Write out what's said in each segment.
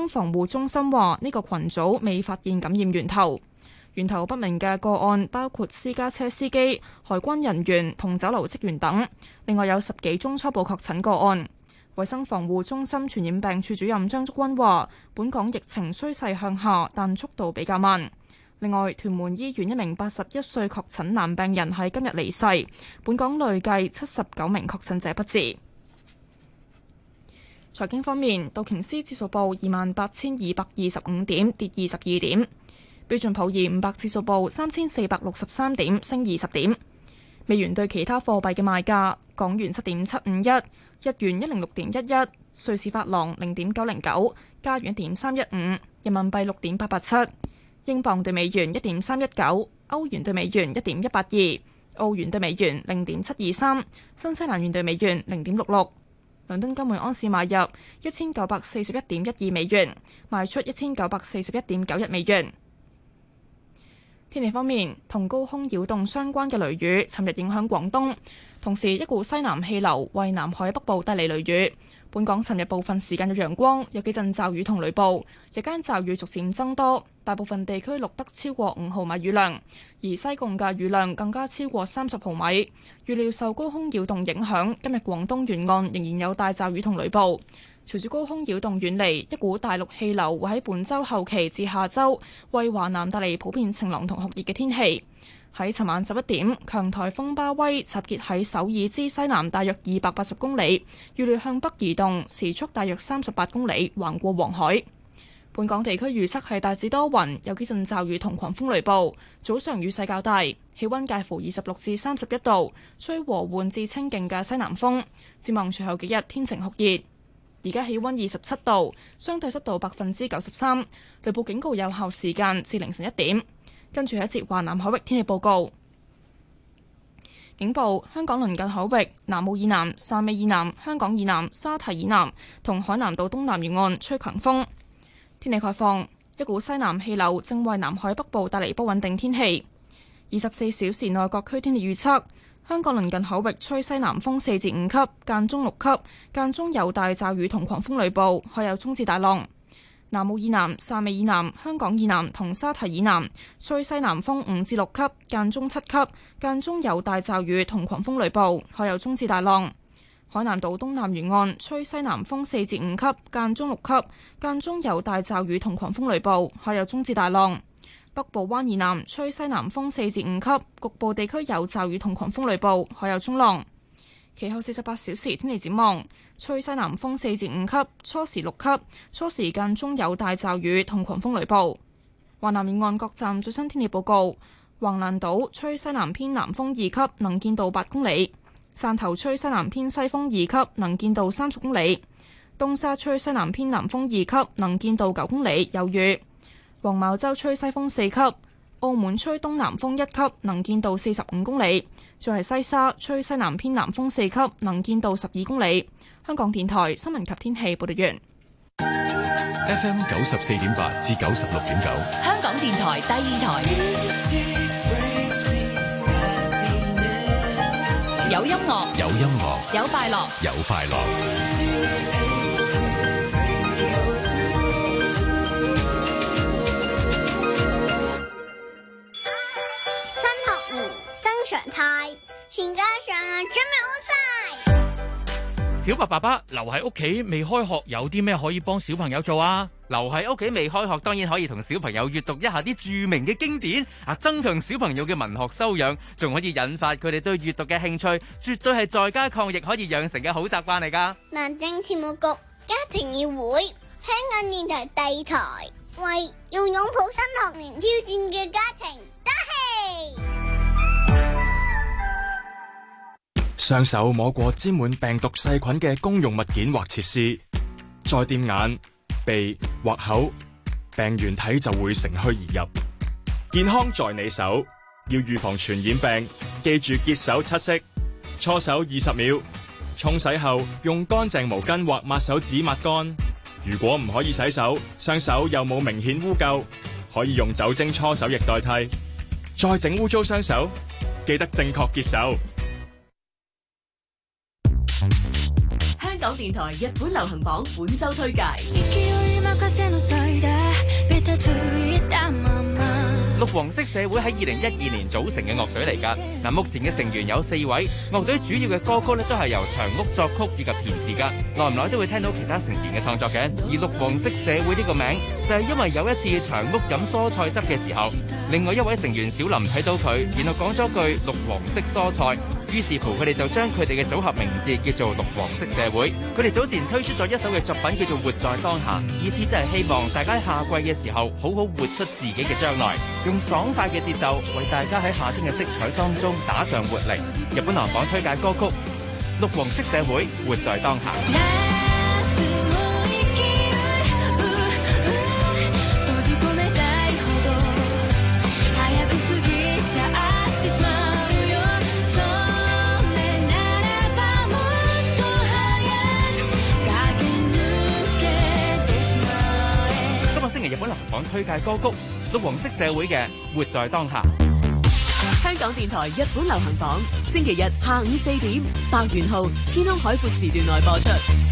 生防護中心話呢個群組未發現感染源頭。源頭不明嘅個案包括私家車司機、海關人員同酒樓職員等，另外有10幾宗初步確診個案。衛生防護中心傳染病處主任張竹君話，本港疫情趨勢向下，但速度比較慢。另外，屯門醫院一名81歲確診男病人喺今日離世，本港累計79名確診者不治。財經方面，道瓊斯指數報28,225點，跌22點。標準普爾500指數報3463點，升20點。美元對其他貨幣嘅賣價：港元7.751，日元106.11，瑞士法郎0.909，加元1.315，人民幣6.887，英鎊對美元1.319，歐元對美元1.182，澳元對美元0.723，新西蘭元對美元0.66。倫敦金每盎司買入1941.12美元，賣出1941.91美元。天氣方面，同高空擾動相關嘅雷雨，尋日影響廣東，同時一股西南氣流為南海北部帶嚟雷雨。本港尋日部分時間有陽光，有幾陣驟雨同雷暴，日間驟雨逐漸增多，大部分地區錄得超過5毫米雨量，而西貢嘅雨量更加超過30毫米。預料受高空擾動影響，今日廣東沿岸仍然有大驟雨同雷暴。隨住高空擾動遠離，一股大陸氣流會喺本週後期至下週為華南帶嚟普遍晴朗同酷熱嘅天氣。喺尋晚11點，強颱風巴威集結喺首爾之西南大約280公里，預料向北移動，時速大約38公里，橫過黃海。本港地區預測係大致多雲，有幾陣驟雨同狂風雷暴，早上雨勢較大，氣温介乎26至31度，吹和緩至清勁嘅西南風。展望隨後幾日天晴酷熱。而家氣温27度，相對濕度93%，雷暴警告有效時間至凌晨1點。跟住一節華南海域天氣報告。警報：香港鄰近海域南澳以南、汕尾以南、香港以南、沙堤以南同海南島東南沿岸吹強風。天氣概況：一股西南氣流正為南海北部帶嚟不穩定天氣。24小時內各區天氣預測。香港鄰近海域吹西南風4至5級，間中6級，間中有大驟雨同狂風雷暴，海有中至大浪。南澳以南、汕尾以南、香港以南同沙堤以南吹西南風5至6級，間中7級，間中有大驟雨同狂風雷暴，海有中至大浪。海南島東南沿岸吹西南風4至5級，間中6級，間中有大驟雨同狂風雷暴，海有中至大浪。北部灣以南吹西南風4至5級，局部地區有驟雨同狂風雷暴，海有中浪。其後48小時天氣展望，吹西南風4至5級，初時6級，初時間中有大驟雨同狂風雷暴。華南沿岸各站最新天氣報告：橫瀾島吹西南偏南風2級，能見度8公里；汕頭吹西南偏西風2級，能見度30公里；東沙吹西南偏南風2級，能見度9公里，有雨。黃茅洲吹西風4級，澳門吹東南風1級，能見度45公里。再係西沙吹西南偏南風4級，能見度12公里。香港電台新聞及天氣報道完。 FM 94.8至96.9， 香港電台第二台。有音樂， 有音樂， 有快樂， 有快樂。 常態，全家上準備好晒。 小白爸爸留喺屋企未開學，有啲咩可以幫小朋友做啊？ 留喺屋企未開學，當然可以同小朋友閱讀一下啲著名嘅經典啊，增強小朋友嘅文學修養，仲可以引發佢哋對閱讀嘅興趣，絕對係在家抗疫可以養成嘅好習慣嚟噶。 民政事務局家庭議會，香港電台第二台，為要擁抱新學年挑戰嘅家庭打氣。 雙手摸過沾滿病毒細菌嘅公用物件或設施，再掂眼、鼻或口，病原體就會乘虛而入。健康在你手，要預防傳染病，記住潔手7式，搓手20秒，沖洗後用乾淨毛巾或抹手紙抹乾。如果唔可以洗手，雙手又冇明顯污垢，可以用酒精搓手液代替。再整污糟雙手，記得正確潔手。 香港電台日本流行榜本周推介。 黃色社會喺2012年組成嘅樂隊嚟㗎。嗱，目前嘅成員有4位，樂隊主要嘅歌曲咧都係由長屋作曲以及填詞㗎。耐唔耐都會聽到其他成員嘅創作嘅。而綠黃色社會呢個名就係因為有一次長屋飲蔬菜汁嘅時候，另外一位成員小林睇到佢，然後講咗句綠黃色蔬菜，於是乎佢哋就將佢哋嘅組合名字叫做綠黃色社會。佢哋早前推出咗一首嘅作品叫做活在當下，意思即係希望大家喺夏季嘅時候好好活出自己嘅將來，用爽快嘅節奏為大家喺夏天嘅色彩當中打上活力。日本流榜推介歌曲綠黃色社會，活在當下。日本流行推介歌曲綠黃色社會嘅活在當下。 香港電台日本流行榜，星期日下午4點，百元號天空海闊時段內播出。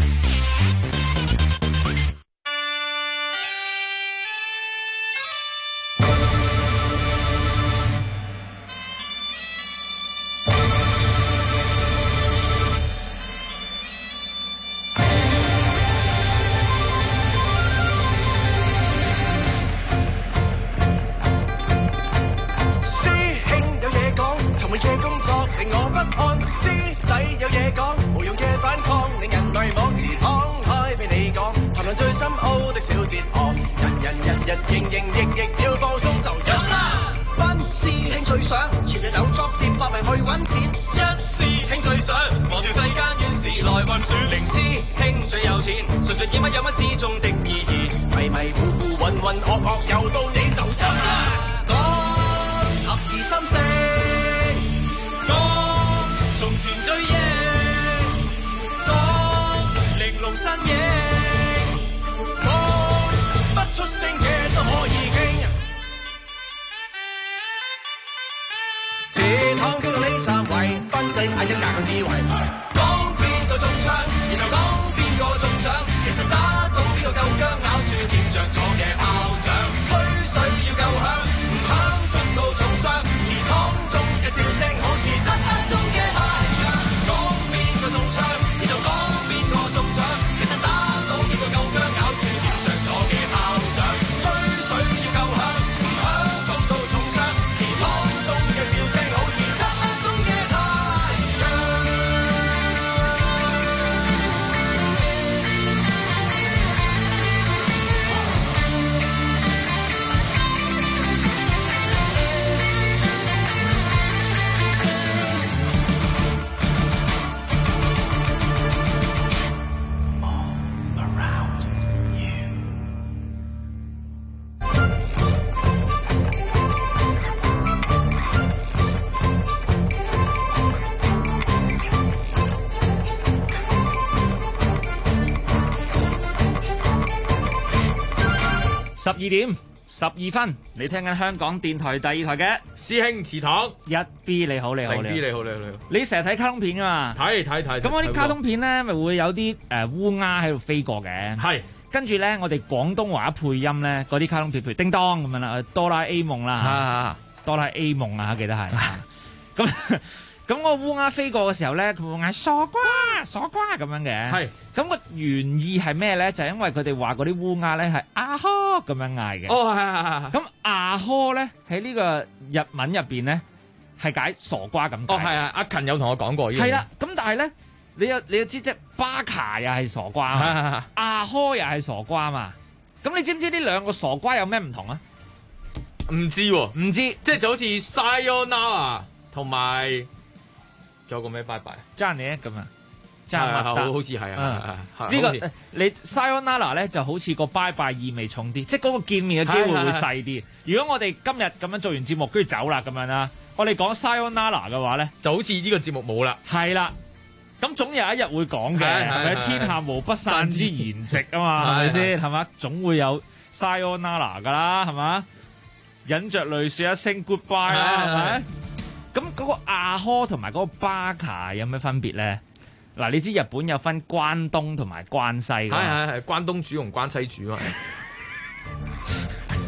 12點12分，你聽緊香港電台第二台嘅師兄祠堂1B，你好，你好， 0B 你好， 你成日睇卡通片噶嘛？ 睇。 咁嗰啲卡通片咧，咪會有啲烏鴉喺度飛過嘅。係。跟住咧，我哋廣東話配音咧，嗰啲卡通片譬如叮當咁樣啦，哆啦 A 夢啦，哆啦 A 夢啊，記得係。咁個烏鴉飛過嘅時候咧，佢會嗌傻瓜傻瓜咁樣嘅。係。咁個原意係咩咧？就係因為佢哋話嗰啲烏鴉咧係阿呵咁樣嗌嘅。哦，係。咁阿呵咧喺呢個日文入邊咧係解傻瓜咁解。哦，係啊，阿勤有同我講過呢樣嘢。係啦，咁但係咧，你又知即係巴卡又係傻瓜，阿呵又係傻瓜嘛。咁你知唔知呢兩個傻瓜有咩唔同啊？ 唔知喎， 唔知， 即係就好似 Sayonara 同埋。仲有個咩拜拜？ 爭你咁啊！ 好似係啊！ 呢個你 Sayonara 咧就好似個拜拜意味重啲，即係嗰個見面嘅機會會細啲。如果我哋今日咁樣做完節目，跟住走啦咁樣啦，我哋講 Sayonara 嘅話咧， 就好似呢個節目冇啦。 係啦，咁總有一日會講嘅，係咪？天下無不散之筵席啊嘛，係咪先？係嘛，總會有 Sayonara 噶啦，係嘛？忍着淚說一聲 goodbye 啦，係咪？咁嗰個阿呵同埋嗰個巴卡有咩分別咧？嗱，你知日本有分關東同埋關西㗎嘛？ 係關東煮同關西煮啊！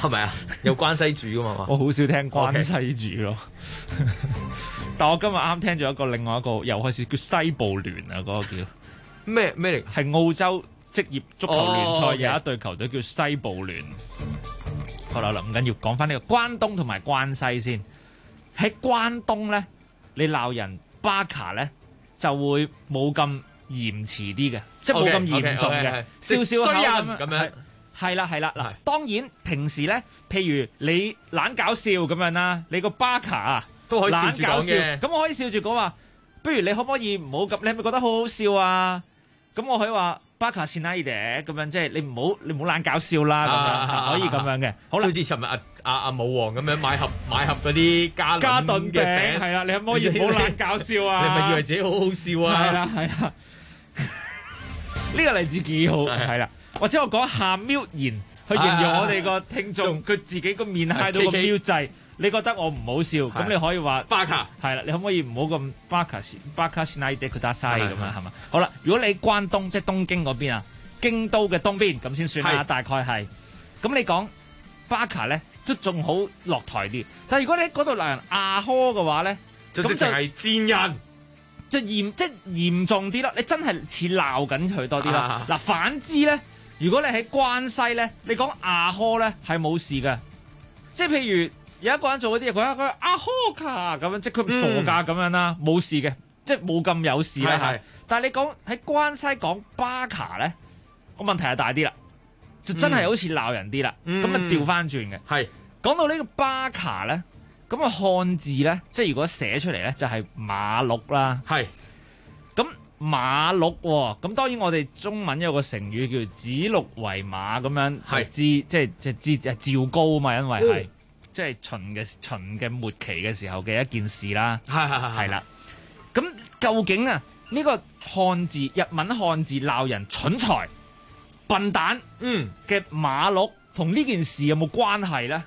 係咪啊？有關西煮噶嘛？ 我好少聽關西煮咯。但我今日啱聽咗另外一個又開始叫西部聯啊，嗰個叫咩嚟？ 係澳洲職業足球聯賽有一隊球隊叫西部聯。好啦，唔緊要，講翻呢個關東同埋關西先。喺關東咧，你鬧人巴卡咧就會冇咁嚴詞啲嘅，即係冇咁嚴重嘅，少少口咁樣。係啦嗱，當然平時咧，譬如你懶搞笑咁樣啦，你個巴卡啊都可以笑住講嘅。 咁我可以笑住講話，不如你可唔可以唔好咁？你係咪覺得好好笑啊？咁我可以話巴卡先拉嘅咁樣，即係你唔好懶搞笑啦咁樣，可以咁樣嘅。好啦， 好似尋日阿武王咁樣買盒嗰啲加頓嘅餅， 係啦，你可唔可以唔好懶搞笑啊？ 你咪以為自己好好笑啊？ 係啦，呢個例子幾好，係啦。或者我講下瞄言去形容我哋個聽眾，佢自己個面揩到個標誌，你覺得我唔好笑，咁你可以話巴卡係啦，你可唔可以唔好咁巴卡先拉啲佢打西咁樣係嘛？好啦，如果你關東即係東京嗰邊啊，京都嘅東邊咁先算啦，大概係。咁你講巴卡咧都仲好落台啲，但係如果你喺嗰度鬧人阿呵嘅話咧， 就直情係賤人。 即係嚴重啲啦，你真係似鬧緊佢多啲啦。嗱，反之咧，如果你喺關西咧，你講阿呵咧係冇事嘅，即係譬如有一個人做嗰啲嘢，佢阿呵卡咁樣，即係佢傻噶咁樣啦，冇事嘅，即係冇咁有事啦。但係你講喺關西講巴卡咧，個問題係大啲啦，就真係好似鬧人啲啦，咁啊調翻轉嘅。係講到呢個巴卡咧。咁個漢字咧，即係如果寫出嚟咧，就係馬鹿啦。係。咁馬鹿喎，咁當然我哋中文有個成語叫指鹿為馬咁樣，係即係趙高啊嘛，因為係即係秦嘅末期嘅時候嘅一件事啦。係啦。咁究竟啊呢個漢字日文漢字鬧人蠢材、笨蛋嘅馬鹿同呢件事有冇關係咧？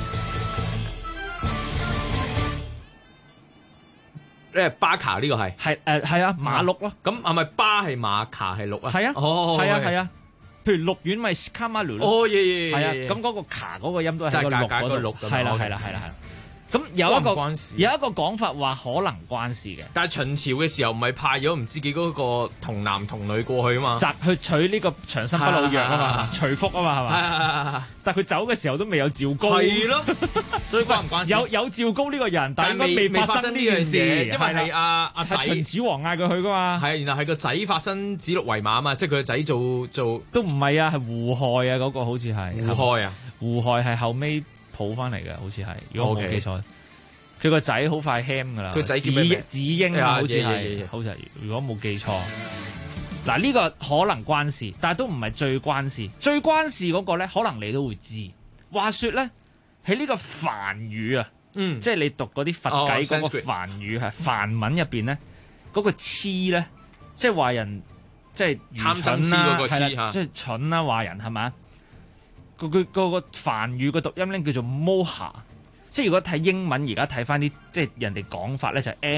巴卡呢個係係啊馬鹿咯， 咁係咪巴係馬卡係鹿啊？ 係啊，係啊，譬如鹿丸咪卡馬魯咯，係啊，咁嗰個卡嗰個音都係喺個鹿嗰度，係啦。咁有一個講法話可能關事嘅， 但係秦朝嘅時候唔係派咗唔知幾嗰個童男童女過去啊嘛， 去取呢個長生不老藥啊嘛，徐福啊嘛係嘛，但係佢走嘅時候都未有趙高，係咯，所以關唔關事？有趙高呢個人，但係未發生呢樣事，因為係阿仔秦始皇嗌佢去噶嘛， 係然後係個仔發生指鹿為馬啊嘛，即係佢個仔做都唔係啊，係胡亥啊嗰個好似係胡亥啊， 胡亥係後尾抱翻嚟嘅，好似係，如果我冇記錯，佢個仔好快 ham 噶啦，佢仔叫咩名？子英啊，好似係，好似係，如果冇記錯。嗱，呢個可能關事，但係都唔係最關事。最關事嗰個咧，可能你都會知。話說咧，喺呢個梵語啊，即係你讀嗰啲佛偈嗰個梵語係梵文入邊咧，嗰個痴咧，即係話人即係愚蠢啦，係啦，即係蠢啦，話人係咪？佢個梵語嘅讀音咧叫做 moha， 即係如果睇英文而家睇翻啲即係人哋講法咧就係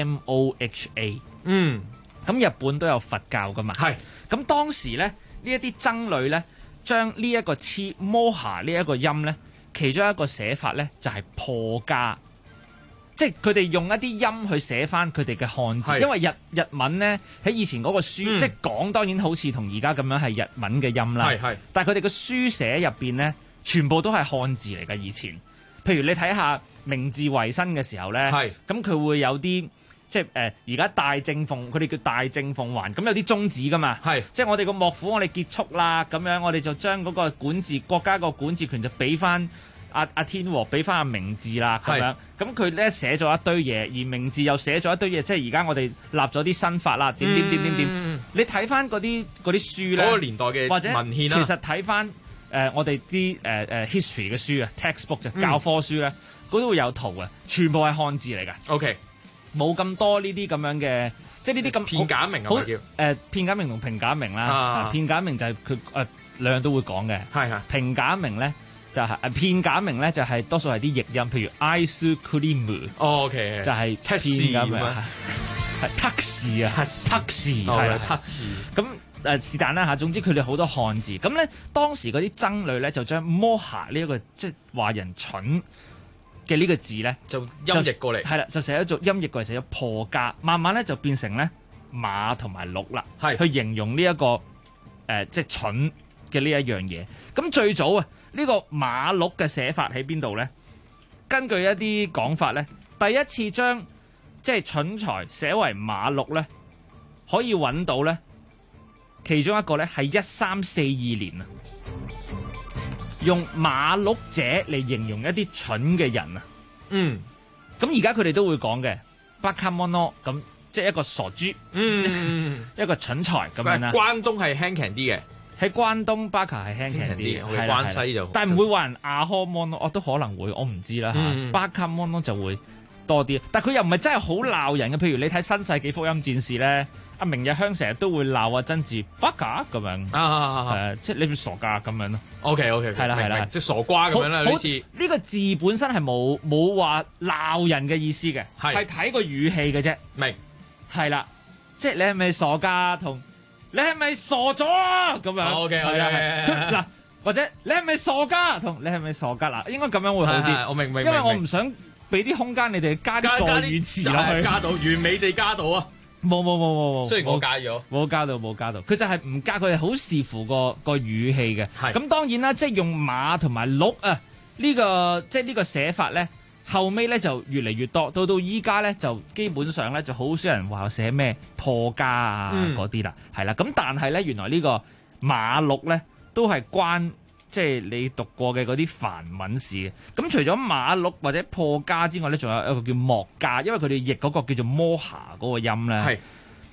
moha。咁日本都有佛教噶嘛？係。咁當時咧呢一啲僧侶咧將呢一個痴 moha 呢一個音咧，其中一個寫法咧就係破家，即係佢哋用一啲音去寫翻佢哋嘅漢字，因為日文咧喺以前嗰個書，即係講當然好似同而家咁樣係日文嘅音啦。但係佢哋嘅書寫入邊咧，全部都係漢字嚟㗎。以前，譬如你睇下明治維新嘅時候咧，咁佢會有啲即係而家大政奉，佢哋叫大政奉還，咁有啲宗旨㗎嘛。即係我哋個幕府我哋結束啦，咁樣我哋就將嗰個管治國家個管治權就俾翻阿天和，俾翻阿明治啦，咁樣。咁佢咧寫咗一堆嘢，而明治又寫咗一堆嘢，即係而家我哋立咗啲新法啦，點。你睇翻嗰啲書咧，嗰個年代嘅或者文獻啦，其實睇翻我哋啲history 嘅書啊 textbook 就教科書咧，嗰度會有圖嘅，全部係漢字嚟㗎。OK， 冇咁多呢啲咁樣嘅，即係呢啲咁片假名好片假名同平假名啦。片假名就係佢兩樣都會講嘅。平假名咧就係片假名咧就係多數係啲譯音，譬如 ice cream。OK， 就係片假名係 taxi 啊，taxi 係 taxi。咁是但啦嚇，總之佢哋好多漢字。咁咧當時嗰啲僧侶咧就將摩下呢一個即係話人蠢嘅呢個字咧， 就音譯過嚟， 係啦，就寫咗做音譯過嚟，寫咗破家，慢慢咧就變成咧馬同埋鹿啦，去形容呢一個即係蠢嘅呢一樣嘢。咁最早啊，呢個馬鹿嘅寫法喺邊度咧？根據一啲講法咧，第一次將即係蠢材寫為馬鹿咧，可以揾到咧，其中一個咧係1342年啊，用馬鹿者嚟形容一啲蠢嘅人啊。 嗯， 咁而家佢哋都會講嘅巴卡摩諾，咁即係一個傻豬，一個蠢材咁樣啦。 關東係輕強啲嘅。 喺關東巴卡係輕強啲， 我哋關西就， 但係唔會話人阿科摩諾，我都可能會，我唔知啦嚇。巴卡摩諾就會多啲，但係佢又唔係真係好鬧人嘅。譬如你睇《新世紀福音戰士》咧，阿明日香成日都會鬧阿真治巴卡咁樣，即係你傻㗎咁樣咯。 OK， 係啦， 即係傻瓜咁樣啦。好似呢個字本身係冇話鬧人嘅意思嘅，係睇個語氣嘅啫。 明係啦，即係你係咪傻㗎同？你係咪傻咗啊？咁樣 OK 嗱，或者你係咪傻㗎？同你係咪傻㗎？嗱，應該咁樣會好啲。 我明， 因為我唔想俾啲空間你哋加啲助語詞落去， 加到完美地加到啊！ 冇。 雖然我加咗， 冇加到。佢就係唔加，佢係好視乎個語氣嘅。咁當然啦，即係用馬同埋鹿啊呢個即係呢個寫法咧。後尾咧就越嚟越多，到依家咧就基本上咧就好少人話寫咩破家啊嗰啲啦，係啦。咁但係咧原來呢個馬鹿咧都係關即係你讀過嘅嗰啲梵文事嘅。咁除咗馬鹿或者破家之外咧，仲有一個叫莫家，因為佢哋譯嗰個叫做摩下嗰個音咧，係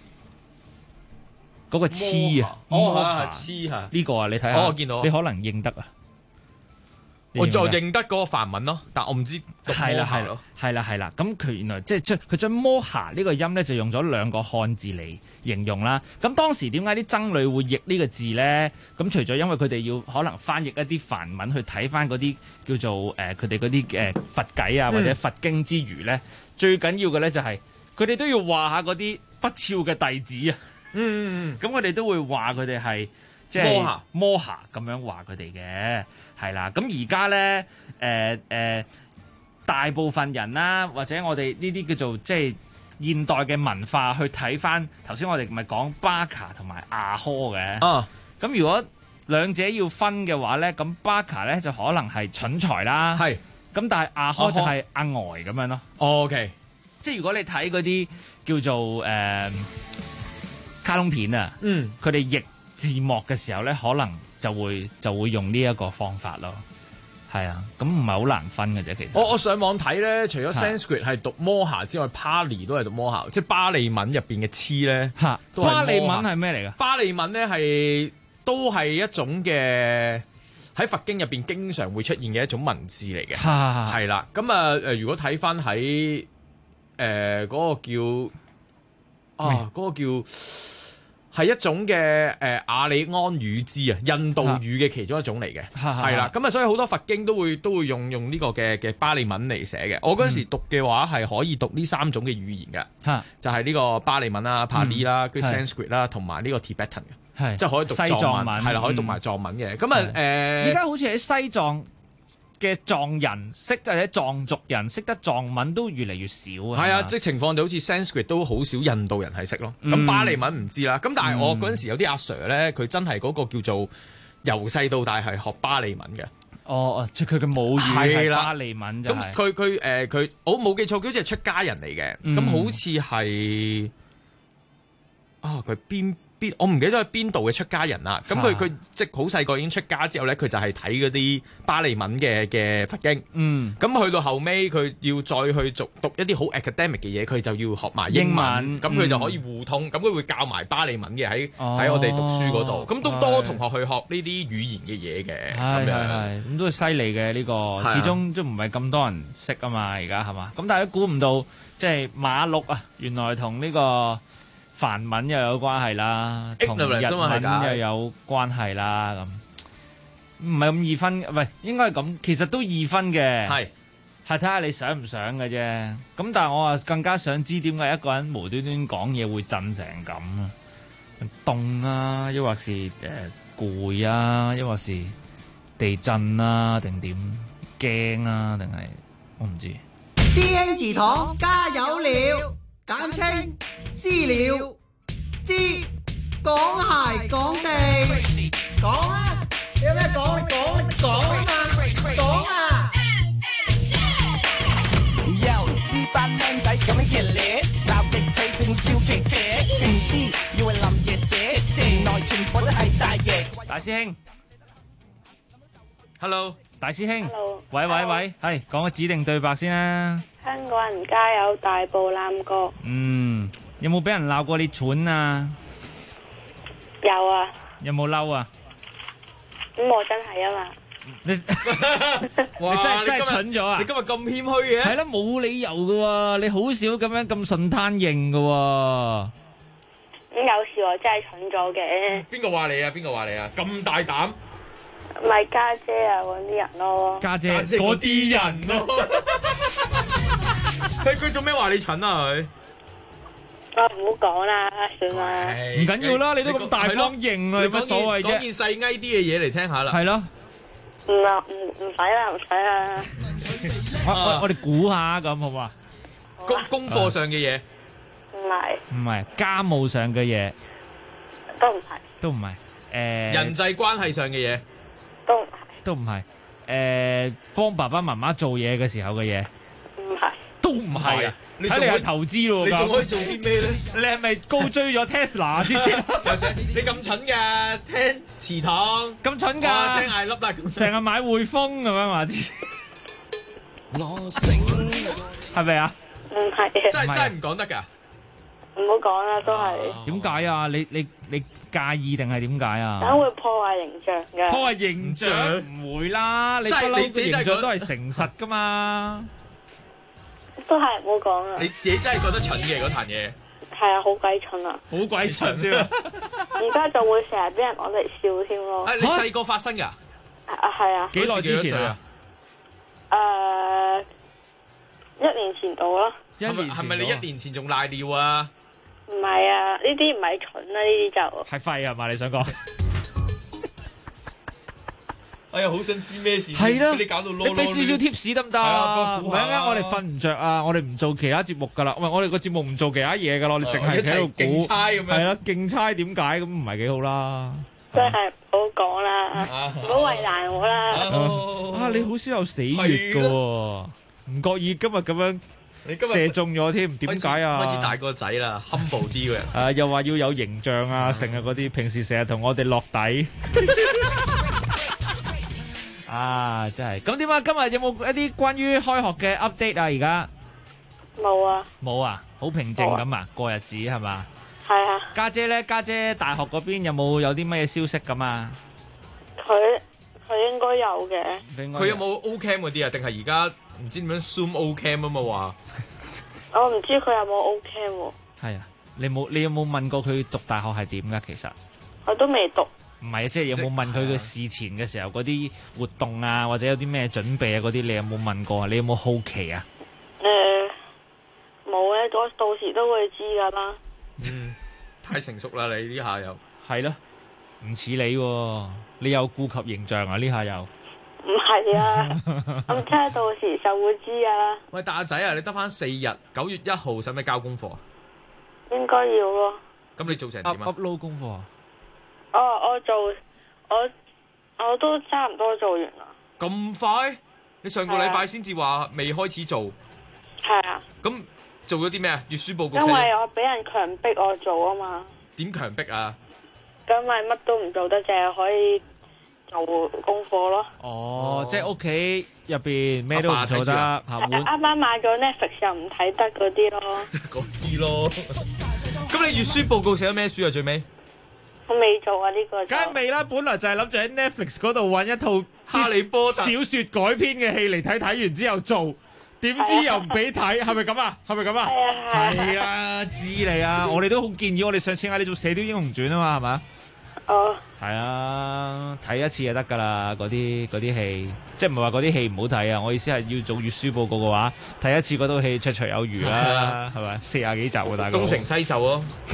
嗰個黐啊， 黐嚇呢個啊，你睇下， 我見到， 你可能認得啊。 我就認得嗰個梵文咯，但我唔知讀摩下咯。 係啦，咁佢原來即係佢將摩下呢個音咧，就用咗兩個漢字嚟形容啦。咁當時點解啲僧侶會譯呢個字咧？咁除咗因為佢哋要可能翻譯一啲梵文去睇翻嗰啲叫做佢哋嗰啲佛偈啊或者佛經之餘咧，最緊要嘅咧就係佢哋都要話下嗰啲不肖嘅弟子啊。咁佢哋都會話佢哋係即係摩下咁樣話佢哋嘅。係啦，咁而家咧，大部分人啦，或者我哋呢啲叫做即係現代嘅文化去睇翻，頭先我哋咪講巴卡同埋阿訶嘅。咁如果兩者要分嘅話咧，咁巴卡咧就可能係蠢材啦。係。咁但係阿訶就係阿呆咁樣咯。 OK， 即係如果你睇嗰啲叫做卡通片啊，佢哋譯字幕嘅時候咧，可能就會用呢一個方法咯，係啊，咁唔係好難分嘅啫。其實我上網睇咧，除咗 Sanskrit 係讀摩下之外，Pali 都係讀摩下，即係巴利文入邊嘅黐咧。 巴利文係咩嚟㗎？ 巴利文咧都係一種嘅喺佛經入邊經常會出現嘅一種文字嚟嘅，係啦。咁如果睇翻喺嗰個叫嗰個叫。係一種嘅亞利安語支啊，印度語嘅其中一種嚟嘅，係啦。咁所以好多佛經都會用呢個嘅巴利文嚟寫嘅。我嗰陣時讀嘅話係可以讀呢三種嘅語言嘅，就係呢個巴利文啦、帕利啦、跟住 Sanskrit 啦，同埋呢個 Tibetan 嘅，即係可以讀西藏文， 係啦，可以讀埋藏文嘅。咁而家好似喺西藏嘅藏人識或者藏族人識得藏文都越嚟越少啊！ 係啊，即係情況就好似 Sanskrit 都好少印度人係識咯。咁巴利文唔知啦。咁但係我嗰陣時有啲阿 Sir 咧，佢真係嗰個叫做由細到大係學巴利文嘅。 即係佢嘅母語係巴利文就係。 咁佢我冇記錯，佢好似係出家人嚟嘅。咁好似係佢邊？我唔記得咗係邊度嘅出家人啦。咁佢即係好細個已經出家之後咧，佢就係睇嗰啲巴利文嘅佛經。咁去到後尾，佢要再去讀一啲好 academic 嘅嘢，佢就要學埋英文。咁佢就可以互通。咁佢會教埋巴利文嘅喺我哋讀書嗰度。咁都多同學去學呢啲語言嘅嘢嘅。咁樣咁都係犀利嘅呢個，始終都唔係咁多人識啊嘛。而家係嘛？咁大家估唔到，即係馬鹿啊，原來同呢個梵文又有關係啦，同日文又有關係啦，咁唔係咁易分，唔係應該係咁，其實都易分嘅，係睇下你想唔想嘅啫。咁但係我啊更加想知點解一個人無端端講嘢會震成咁啊！ 凍啊，抑或是攰啊，抑或是地震啊，定點驚啊，定係我唔知。 師兄祠堂加油了，簡稱私了，知講鞋講地，講啊！有咩講？講啊！講啊！呢班靚仔咁樣熱烈，鬧極佢仲笑騎騎，唔知以為林姐姐，城內全部都係大爺。 大師兄 ，Hello， 大師兄 ，Hello， 喂，係講個指定對白先啦。 香港人加油，大步攬過。 有冇俾人鬧過你蠢啊？ 有啊。 有冇嬲啊？ 咁我真係啊嘛。 你真係蠢咗啊！ 你今日咁謙虛嘅？ 係啦，冇理由㗎喎，你好少咁樣咁順攤認㗎喎。 咁有時我真係蠢咗嘅。 邊個話你啊？咁大膽？ 咪家姐啊嗰啲人咯。 家姐嗰啲人咯。 佢做咩話你蠢啊佢？ 我唔好講啦，算啦。 唔緊要啦，你都咁大方認啊，有乜所謂啫？ 講件細翳啲嘅嘢嚟聽下啦。 係咯。 唔使啦。 我哋估下咁好嘛？ 功課上嘅嘢。 唔係家務上嘅嘢。都唔係。 人際關係上嘅嘢。 都唔係。 幫爸爸媽媽做嘢嘅時候嘅嘢。 唔係。 都唔係啊！睇你去投資咯， 你仲可以做啲咩咧？ 你係咪高追咗 Tesla 之前？ 或者你咁蠢㗎？聽祠堂咁蠢㗎？ 聽嗌粒啦， 成日買匯豐咁樣話之前，係咪啊？ 唔係。 真係唔講得㗎。 唔好講啦，都係。 點解啊？你介意定係點解啊？ 梗會破壞形象㗎。 破壞形象唔會啦，你不嬲嘅形象都係誠實㗎嘛。 都係唔好講啦。 你自己真係覺得蠢嘅嗰壇嘢。 係啊，好鬼蠢啊！ 好鬼蠢添啊！ 而家就會成日俾人攞嚟笑添咯。 你細個發生㗎？ 係啊。 幾耐之前啊 ？1年前到咯。 係咪你1年前仲賴尿啊？ 唔係啊，呢啲唔係蠢啊，呢啲就係廢係嘛？你想講？ 哎呀，好想知咩事？ 係啦， 你搞到攞你俾少少 tips 得唔得？唔係啊，我哋瞓唔着啊，我哋唔做其他節目噶啦，唔係我哋個節目唔做其他嘢噶咯，你淨係喺度估。 競猜咁樣。係啦，競猜點解咁唔係幾好啦？ 真係唔好講啦，唔好為難我啦。 你好少有死穴噶喎，唔覺意今日咁樣射中咗添，點解啊？ 開始大個仔啦 ，humble 啲嘅人。 又話要有形象啊，成日嗰啲，平時成日同我哋落底。真係咁點啊？今日有冇一啲關於開學嘅 update 啊？而家冇啊， 好平靜咁啊，過日子係嘛？ 係啊。 家姐咧，家姐大學嗰邊有啲乜嘢消息咁啊？ 佢應該有嘅。 佢有冇 O Cam 嗰啲啊？定係而家唔知點樣 Zoom O Cam 啊嘛話？ 我唔知佢有冇 O Cam 喎。 係啊，你有冇問過佢讀大學係點噶？其實我都未讀。 唔係啊，即係有冇問佢嘅事前嘅時候嗰啲活動啊，或者有啲咩準備啊嗰啲，你有冇問過啊？你有冇好奇啊？ 冇咧，我到時都會知噶啦。 太成熟啦！你呢下又係咯，唔似你喎，你有顧及形象啊？呢下又唔係啊，咁即係到時就會知噶啦。 喂，大阿仔啊，你得翻4日，9月1號使唔使交功課啊？ 應該要咯。 咁你做成點啊 ？upload 功課啊？ 我都差唔多做完啦。 咁快？你上個禮拜先至話未開始做。 係啊。 咁做咗啲咩啊？閱書報告。 因為我俾人強迫我做啊嘛。 點強迫啊？ 咁咪乜都唔做得，淨係可以做功課咯。 即係屋企入邊咩都唔做得。 啱啱買咗 Netflix 又唔睇得嗰啲咯。 嗰啲咯。咁你閱書報告寫咗咩書啊？最尾？ 我未做啊，呢個梗係未啦，本來就係諗住喺 Netflix 嗰度揾一套哈利波特小說改編嘅戲嚟睇，睇完之後做，點知又唔俾睇，係咪咁啊？係咪咁啊？係啊，知你啊，我哋都好建議，我哋上次嗌你做《射雕英雄傳》啊嘛，係咪？係啊，睇一次就得噶啦，嗰啲戲，即係唔係話嗰啲戲唔好睇啊？我意思係要做閱書報告嘅話，睇一次嗰套戲綽綽有餘啦，係咪？40幾集喎，大哥。 東成西就咯。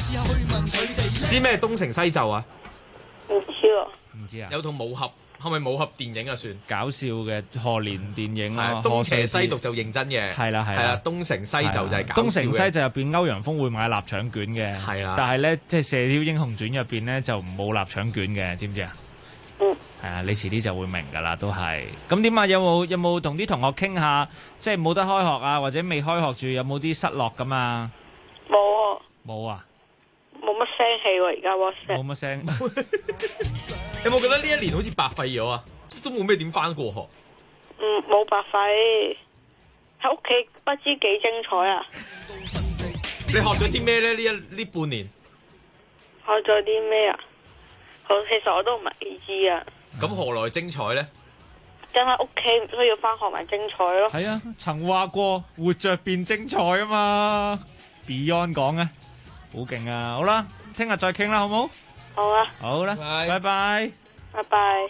知咩東成西就啊？ 唔知啊。 唔知啊？ 有套武俠，係咪武俠電影啊？算搞笑嘅賀年電影啦。 東邪西毒就認真嘅。係啦。東成西就係搞笑嘅。東成西就入邊歐陽鋒會買臘腸卷嘅。係啦。但係咧，即係《射雕英雄傳》入邊咧就冇臘腸卷嘅，知唔知啊？係啊，你遲啲就會明㗎啦，都係。咁點啊？有冇同啲同學傾下，即係冇得開學啊，或者未開學住，有冇啲失落咁啊？ 冇啊。 冇啊？ 冇乜聲氣喎，而家 WhatsApp。 冇乜聲。 有冇覺得呢一年好似白費咗啊？都冇咩點返過學。 冇白費，喺屋企不知幾精彩啊！ 你學咗啲咩咧？呢半年學咗啲咩啊？其實我都唔係幾知啊。 咁何來精彩咧？ 真係屋企唔需要返學咪精彩咯。 係啊，曾話過活着變精彩啊嘛 ，Beyond 講啊，好勁啊！好啦，聽日再傾啦，好冇？ 好啊。 好啦，拜拜。 拜拜。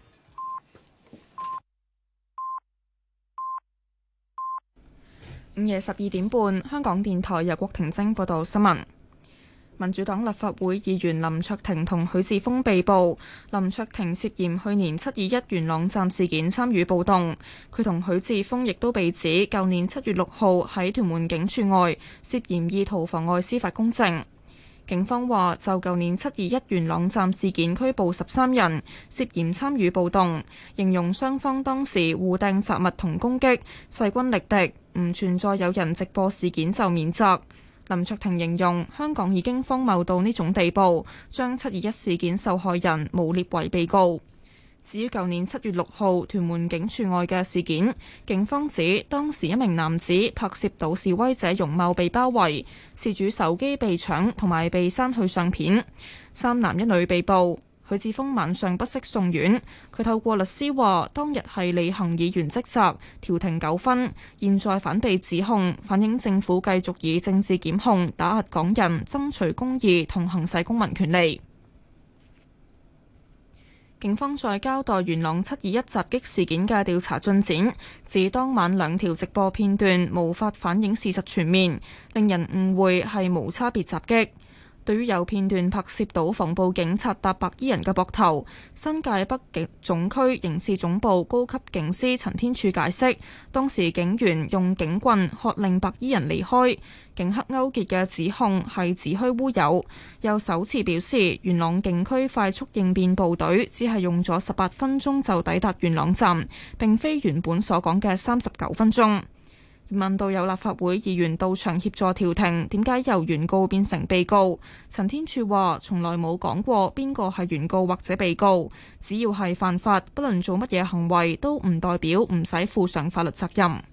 午夜12點半，香港電台由郭婷晶報道新聞。民主黨立法會議員林卓廷同許智峰被捕。林卓廷涉嫌去年721元朗站事件參與暴動，佢同許智峰亦都被指舊年7月6號喺屯門警署外涉嫌意圖妨礙司法公正。警方話就舊年721元朗站事件拘捕13人，涉嫌參與暴動，形容雙方當時互掟雜物同攻擊，勢均力敵，唔存在有人直播事件就免責。林卓廷形容香港已經荒謬到呢種地步，將721事件受害人誣列為被告。至於舊年7月6號屯門警署外嘅事件，警方指當時一名男子拍攝到示威者容貌被包圍，事主手機被搶同埋被刪去相片，3男1女被捕。許智峰晚上不適送院，佢透過律師話當日係履行議員職責，調停糾紛，現在反被指控，反映政府繼續以政治檢控打壓港人，爭取公義同行使公民權利。警方在交代元朗721襲擊事件嘅調查進展，指當晚2條直播片段無法反映事實全面，令人誤會係無差別襲擊。對於有片段拍攝到防暴警察搭白衣人嘅膊頭，新界北總區刑事總部高級警司陳天柱解釋，當時警員用警棍喝令白衣人離開，警黑勾結嘅指控係子虛烏有。又首次表示，元朗警區快速應變部隊只係用咗18分鐘就抵達元朗站，並非原本所講嘅39分鐘。問到有立法會議員到場協助調停，點解由原告變成被告？陳天柱話：從來冇講過邊個係原告或者被告，只要係犯法，不論做乜嘢行為，都唔代表唔使負上法律責任。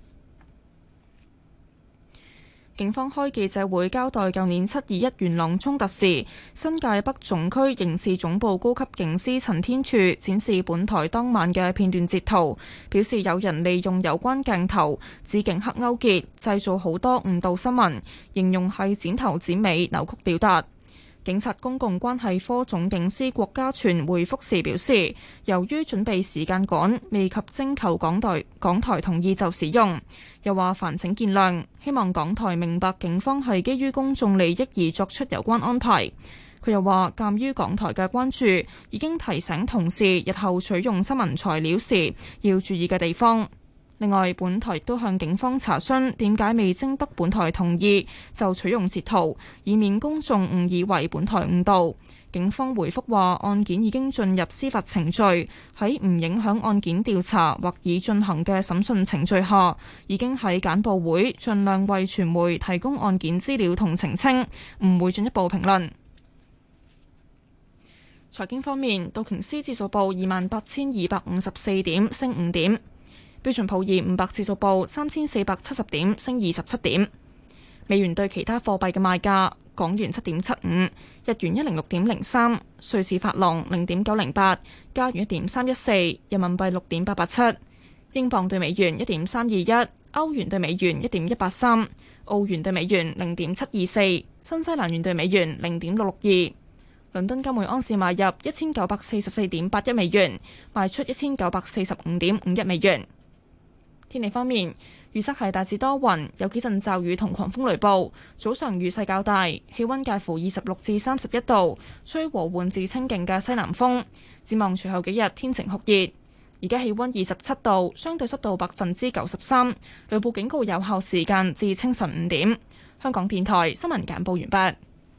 警方開記者會交代舊年721元朗衝突時，新界北總區刑事總部高級警司陳天柱展示本台當晚嘅片段截圖，表示有人利用有關鏡頭指警黑勾結，製造好多誤導新聞，形容係剪頭剪尾，扭曲表達。警察公共關係科總警司郭家全回覆時表示，由於準備時間趕，未及徵求港台同意就使用，又話煩請見諒，希望港台明白警方係基於公眾利益而作出有關安排。佢又話，鑑於港台嘅關注，已經提醒同事日後取用新聞材料時要注意嘅地方。另外，本台亦都向警方查詢點解未徵得本台同意就取用截圖，以免公眾誤以為本台誤導。警方回覆話，案件已經進入司法程序，喺唔影響案件調查或已進行嘅審訊程序下，已經喺簡報會盡量為傳媒提供案件資料同澄清，唔會進一步評論。財經方面，道瓊斯指數報28,254點，升5點。標準普爾500指數報3470點，升27點。美元對其他貨幣嘅賣價：港元7.75，日元106.03，瑞士法郎0.908，加元1.314，人民幣6.887，英鎊對美元1.321，歐元對美元1.183，澳元對美元0.724，新西蘭元對美元0.662。倫敦金每盎司買入1944.81美元，賣出1945.51美元。 天氣方面，預測係大致多雲，有幾陣驟雨同狂風雷暴，早上雨勢較大，氣溫介乎26至31度，吹和緩至清勁嘅西南風。展望隨後幾日天晴酷熱，而家氣溫27度，相對濕度93%，雷暴警告有效時間至清晨5點。香港電台新聞簡報完畢。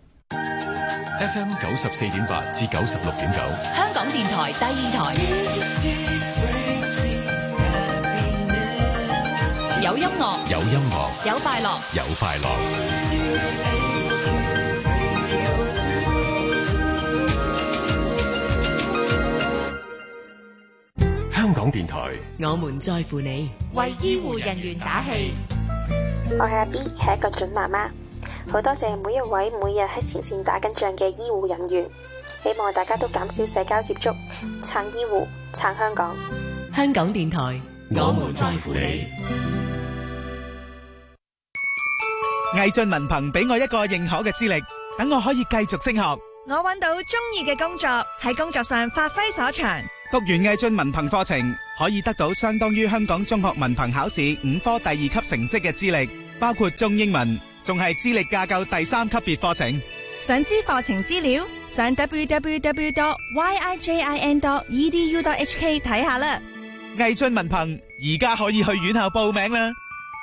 FM 94.8至96.9， 香港電台第二台，有音樂， 有音樂， 有快樂， 有快樂。香港電台， 我們在乎你， 為醫護人員打氣。 我係阿 B，係一個準媽媽，好多謝每一位每日喺前線打緊仗嘅醫護人員，希望大家都減少社交接觸，撐醫護，撐香港。 香港電台， 我們在乎你。 毅進文憑俾我一個認可嘅資歷，等我可以繼續升學。 我揾到中意嘅工作，喺工作上發揮所長。 讀完毅進文憑課程，可以得到相當於香港中學文憑考試5科第2級成績嘅資歷，包括中英文，仲係資歷架構第3級別課程。 想知課程資料，上 www.yijin.edu.hk 睇下啦。 毅進文憑而家可以去院校報名啦。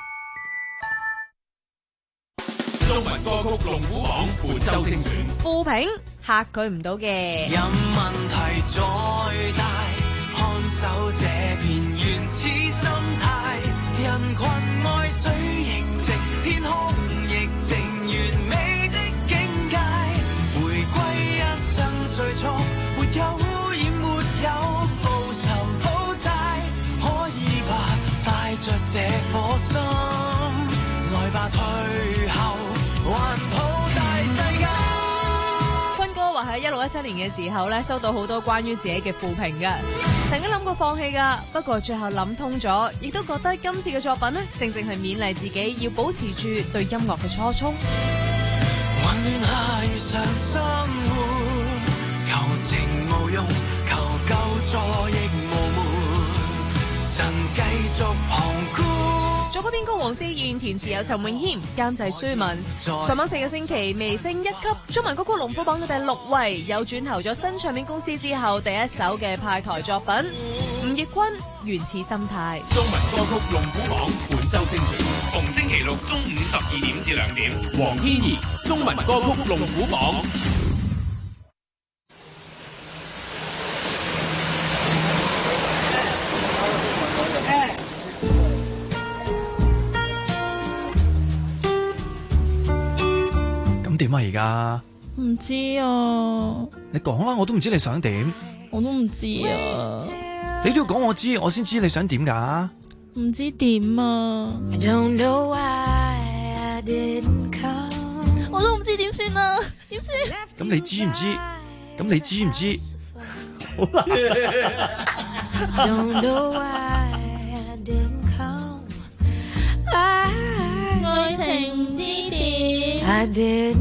中文歌曲龍虎榜本周精選， 負評嚇佢唔到嘅。 任問題再大，看守這片原始生態，人群愛水凝寂，天空亦靜，完美的境界，回歸一生最初，沒有污染，沒有報仇討債，可以吧？帶着這顆心，來吧退後，環抱大世界。 坤哥話喺1617年嘅時候咧，收到好多關於自己嘅負評嘅，曾經諗過放棄噶，不過最後諗通咗，亦都覺得今次嘅作品呢，正正係勉勵自己要保持住對音樂嘅初衷。 混亂下如常生活，求情無用，求救助亦無門，神繼續旁觀。 作曲編曲黃思燕，填詞有陳詠謙，監製舒文。上網4個星期微升1級，中文歌曲龍虎榜嘅第6位，有轉投咗新唱片公司之後第一首嘅派台作品。吳奕君原始心態。 中文歌曲龍虎榜本周精選，逢星期六中午12點至2點。黃天怡，中文歌曲龍虎榜。 點啊而家？ 唔知啊。 你講啦，我都唔知你想點。 我都唔知啊。 你都要講我知，我先知你想點㗎。 唔知點啊。我都唔知點算啊，點算？ 咁你知唔知？咁你知唔知？好啦。 愛情之點。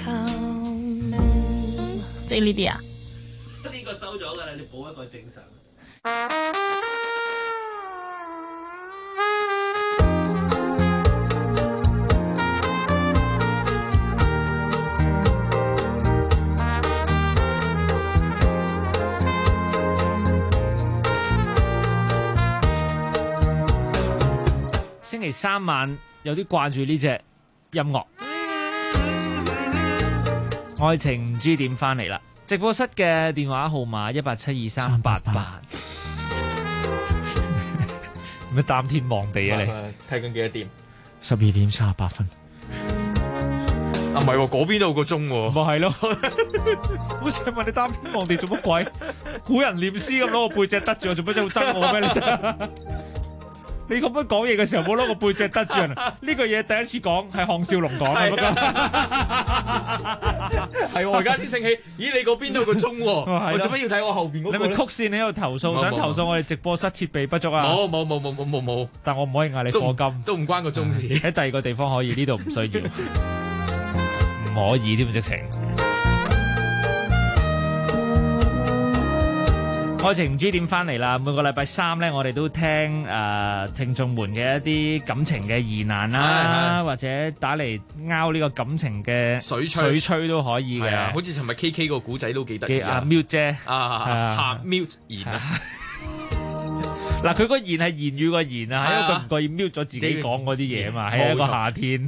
即呢啲啊？ 呢個收咗㗎啦，你補一個正常。 星期3晚有啲掛住呢隻音樂。愛情唔知點翻嚟啦！直播室嘅電話號碼1872388。咩擔天望地啊你？ 睇緊幾多點 ？12點38分。 啊唔係喎，嗰邊都有個鐘喎。 咪係咯，好想問你擔天望地做乜鬼？古人念詩咁攞個背脊得住我，做乜真係好憎我咩？你咁樣講嘢嘅時候冇攞個背脊得住人，呢句嘢第一次講係項少龍講嘅，不過係我而家先醒起，咦你嗰邊都有個鐘喎，我做乜要睇我後邊嗰個？ 你咪曲線你喺度投訴，想投訴我哋直播室設備不足啊？ 冇， 但我唔可以嗌你課金， 都唔關個鐘事。 喺第二個地方可以，呢度唔需要，唔可以添直情。 愛情唔知點翻嚟啦。每個禮拜三咧，我哋都聽聽眾們嘅一啲感情嘅疑難啦，或者打嚟拗呢個感情嘅水吹都可以嘅。 好似尋日 KK 個古仔都幾得意啊 ！Mute 姐下 Mute 言啊！ 嗱，佢個言係言語個言啊，因為佢唔覺意 mute 咗自己講嗰啲嘢嘛。喺一個夏天，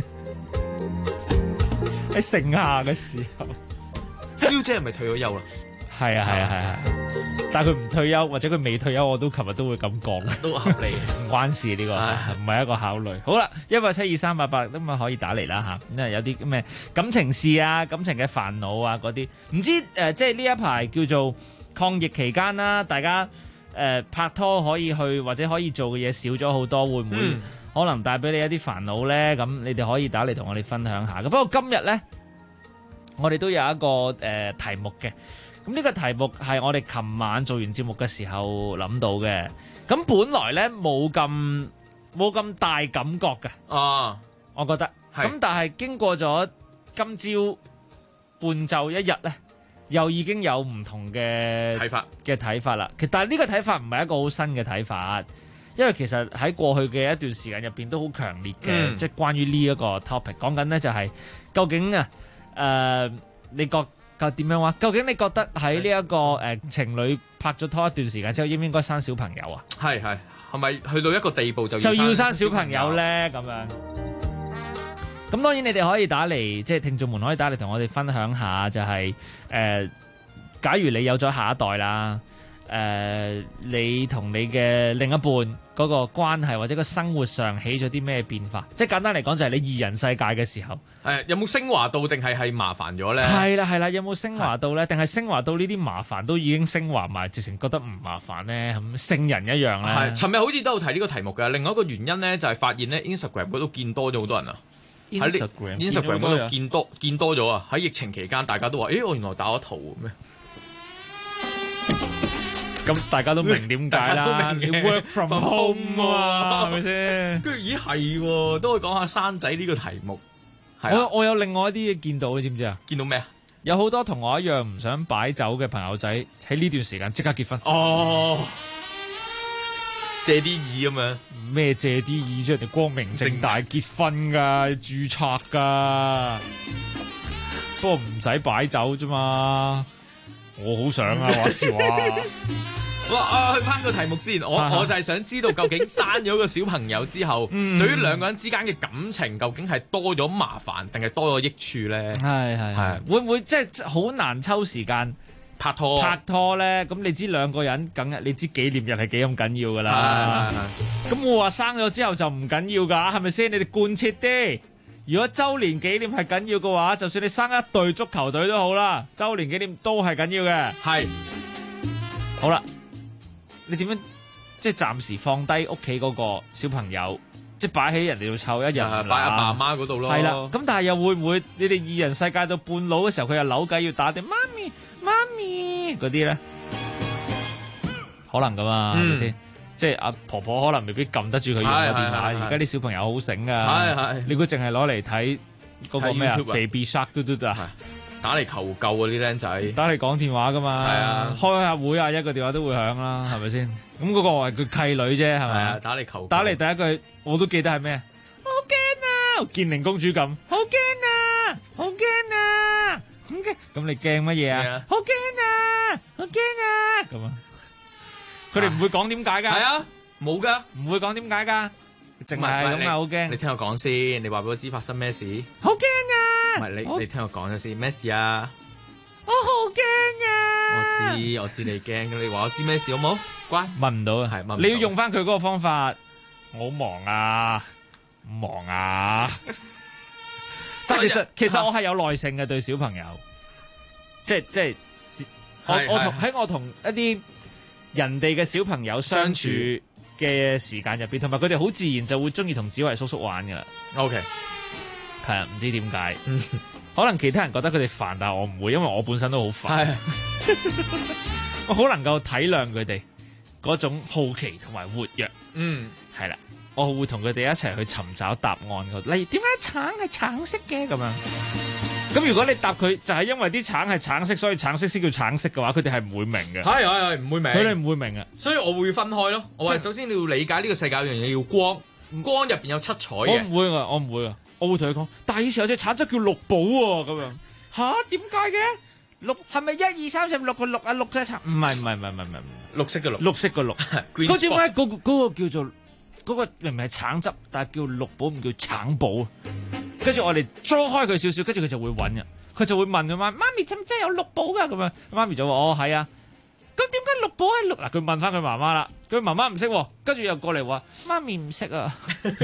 喺盛夏嘅時候 ，Mute 姐係咪退咗休啦？ 係啊，但係佢唔退休或者佢未退休，我都琴日都會咁講， 都合理， 唔關事呢個，唔係一個考慮。好啦，172-388咁啊可以打嚟啦嚇，咁啊有啲咩感情事啊、感情嘅煩惱啊嗰啲，唔知即係呢一排叫做抗疫期間啦，大家拍拖可以去或者可以做嘅嘢少咗好多，會唔會可能帶俾你一啲煩惱咧？咁你哋可以打嚟同我哋分享下。不過今日咧，我哋都有一個題目嘅。咁呢個題目係我哋琴晚做完節目嘅時候諗到嘅。咁本來咧冇咁大感覺嘅，我覺得。咁但係經過咗今朝半晝一日咧，又已經有唔同嘅睇法啦。但係呢個睇法唔係一個好新嘅睇法，因為其實喺過去嘅一段時間入邊都好強烈嘅，即係關於呢一個 topic 講緊咧就係究竟你覺點樣話？究竟你覺得喺呢一個情侶拍咗拖一段時間之後，應唔應該生小朋友啊？ 係咪去到一個地步就要生小朋友咧？咁樣咁當然你哋可以打嚟，即係聽眾們可以打嚟同我哋分享下，就係假如你有咗下一代啦，你同你嘅另一半嗰個關係或者個生活上起咗啲咩變化？即係簡單嚟講，就係你二人世界嘅時候， 有冇升華到定係麻煩咗咧？ 係啦，有冇升華到咧？定係升華到呢啲麻煩都已經升華埋，直情覺得唔麻煩咧？咁聖人一樣咧。 係，尋日好似都有提呢個題目嘅。另外一個原因咧，就係發現咧 Instagram 嗰度見多咗好多人啊。Instagram 嗰度見多咗啊！喺疫情期間，大家都話：我原來打咗圖咩？ 咁大家都明點解啦，你 work from home 啊，係咪先？ 跟住係都可以講下生仔呢個題目。 我有另外一啲嘢見到，你知唔知啊？ 見到咩啊？ 有好多同我一樣唔想擺酒嘅朋友仔喺呢段時間即刻結婚。 借啲意咁樣咩？借啲意啫，人哋光明正大結婚噶，註冊噶。不過唔使擺酒啫嘛。我好想啊，話時話。 去翻個題目先，我就係想知道究竟生咗個小朋友之後，對於兩個人之間嘅感情，究竟係多咗麻煩定係多咗益處咧？ 係會唔會即係好難抽時間拍拖咧？咁你知兩個人你知紀念日係幾咁緊要噶啦？咁我話生咗之後就唔緊要噶，係咪先？你哋貫徹啲。如果周年紀念係緊要嘅話，就算你生一隊足球隊都好啦，周年紀念都係緊要嘅。 係， 好啦，你點樣即係暫時放低屋企嗰個小朋友，即係擺喺人哋度湊一日， 擺阿爸阿媽嗰度咯。 係啦，咁但係又會唔會你哋二人世界到半路嘅時候，佢又扭計要打電媽咪嗰啲咧？可能噶嘛，係咪先？即係阿婆婆可能未必撳得住佢用個電話，而家啲小朋友好醒噶，你估淨係攞嚟睇嗰個咩啊 Baby Shark 嘟嘟啊， 打嚟求救嗰啲僆仔， 打嚟講電話噶嘛， 係啊， 開下會啊，一個電話都會響啦，係咪先？咁嗰個係佢契女啫，係咪啊？ 打嚟求救， 打嚟第一句我都記得係咩？好驚啊！建寧公主咁，好驚啊！好驚啊！咁你驚乜嘢啊？好驚啊！好驚啊！咁啊！佢哋唔會講點解㗎？ 係啊，冇㗎， 唔會講點解㗎，淨係咁啊！好驚！ 你聽我講先，你話俾我知發生咩事？ 好驚啊！ 唔係你聽我講咗先，咩事啊？ 我好驚啊！ 我知你驚，你話我知咩事好冇？乖， 問唔到啊， 係問。 你要用翻佢嗰個方法。我好忙啊，忙啊！但其實我係有耐性嘅對小朋友，即係我同一啲人哋嘅小朋友相處嘅時間入邊，同埋佢哋好自然就會中意同子維叔叔玩噶啦。 OK， 係啊，唔知點解，可能其他人覺得佢哋煩，但係我唔會，因為我本身都好煩。我好能夠體諒佢哋嗰種好奇同埋活躍。係啦，我會同佢哋一齊去尋找答案。例如點解橙係橙色嘅咁樣？ 咁如果你答佢就係因為啲橙係橙色，所以橙色先叫橙色嘅話，佢哋係唔會明嘅。 係唔會明。 佢哋唔會明啊。 所以我會分開咯。我話首先你要理解呢個世界有樣嘢叫光，光入邊有七彩嘅。 我唔會啊，我會同佢講。但係以前有隻橙汁叫綠寶喎，咁樣嚇點解嘅？綠係咪1、2、3、4、5、6個綠啊？綠隻橙唔係， 綠色嘅綠， 綠色嘅綠。嗰點解嗰個叫做嗰個明明係橙汁，但係叫綠寶唔叫橙寶？跟住我哋裝開佢少少，跟住佢就會揾嘅，佢就會問佢話：媽咪真唔真有綠寶㗎？咁樣媽咪就話：哦係啊。咁點解綠寶係綠？嗱，佢問翻佢媽媽啦，佢媽媽唔識，跟住又過嚟話：媽咪唔識啊。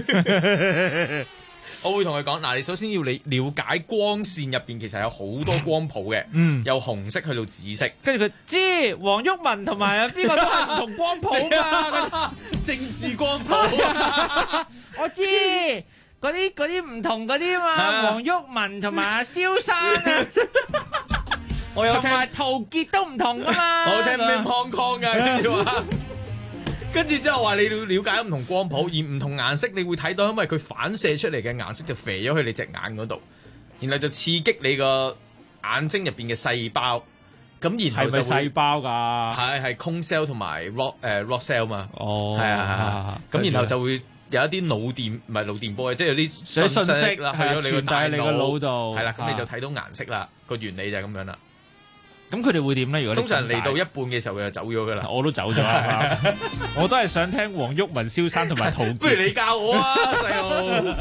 我會同佢講，嗱，你首先要你了解光線入邊其實有好多光譜嘅，由紅色去到紫色。 跟住佢知黃毓民同埋邊個都係唔同光譜嘛， 政治光譜。 我知嗰啲唔同嗰啲嘛，黃毓民同埋阿蕭生啊， 我有聽同埋陶傑都唔同噶嘛。 我有聽咩 Hong Kong 嘅，跟住話。跟住之後話你要了解唔同光譜，而唔同顏色你會睇到，因為佢反射出嚟嘅顏色就射咗去你隻眼嗰度，然後就刺激你個眼睛入邊嘅細胞，咁然後就會係咪細胞㗎？ 係 cone cell 同埋 rod cell 嘛。哦，係咁然後就會有一啲腦電唔係腦電波嘅，即係有啲信息啦，去咗你個大腦度，係啦，咁你就睇到顏色啦。個原理就係咁樣啦。 咁佢哋會點咧？如果通常嚟到一半嘅時候，佢就走咗噶啦。 我都走咗啦，我都係想聽黃毓民、蕭生同埋陶傑。 不如你教我啊，細路。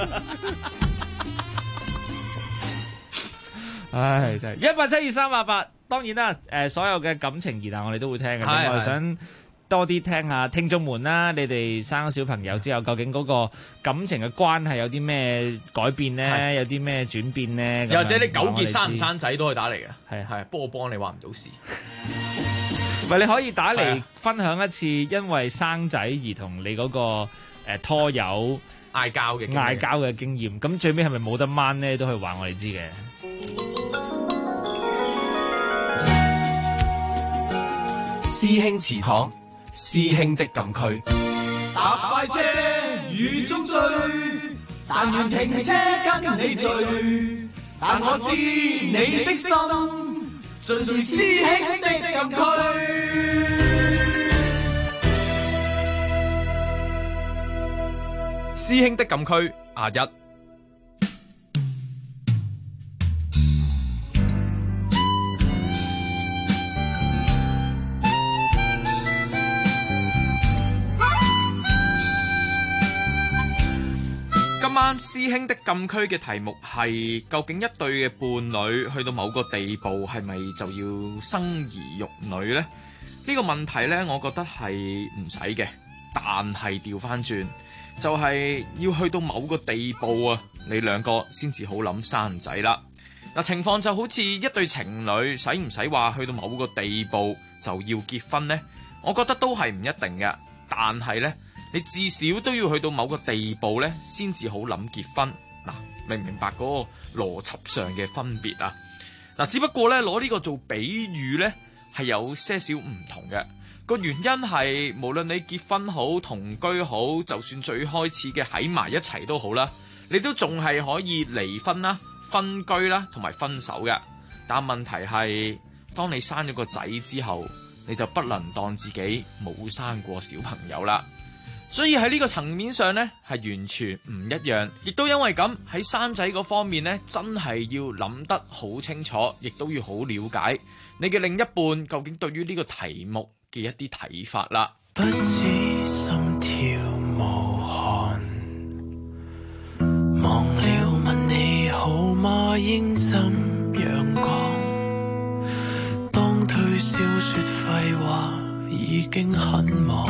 唉，真係1872388。當然啦，所有嘅感情疑難我哋都會聽嘅。另外想多啲聽下聽眾們啦，你哋生咗小朋友之後，究竟嗰個感情嘅關係有啲咩改變咧？有啲咩轉變咧？ 又或者你糾結生唔生仔都可以打嚟嘅。係，不過幫你話唔到事。 唔係，你可以打嚟分享一次因為生仔而同你嗰個拖友嗌交嘅經驗。咁最尾係咪冇得掹咧？都可以話我哋知嘅。 師兄祠堂，師兄的禁區。 搭快車雨中追，但願停車跟你聚。但我知你的心，盡是師兄的禁區。 師兄的禁區1。今晚師兄的禁區嘅題目係：究竟一對嘅伴侶去到某個地步，係咪就要生兒育女呢？呢個問題呢，我覺得係唔使嘅，但係調翻轉，就係要去到某個地步啊，你兩個先至好諗生仔啦。嗱，情況就好似一對情侶，使唔使話去到某個地步就要結婚呢？我覺得都係唔一定嘅，但係呢，你至少都要去到某個地步咧，先至好諗結婚。嗱，明唔明白嗰個邏輯上嘅分別啊？嗱，只不過咧攞呢個做比喻咧，係有些少唔同嘅。個原因係無論你結婚好、同居好，就算最開始嘅喺埋一齊都好啦，你都仲係可以離婚啦、分居啦同埋分手嘅。但問題係，當你生咗個仔之後，你就不能當自己冇生過小朋友啦。所以喺呢個層面上呢，係完全唔一樣，亦都因為咁喺生仔嗰方面呢，真係要諗得好清楚，亦都要好了解你嘅另一半究竟對於呢個題目嘅一啲睇法啦。 不知心跳無限，忘了問你好嗎？應怎陽光？當推銷說廢話已經很忙，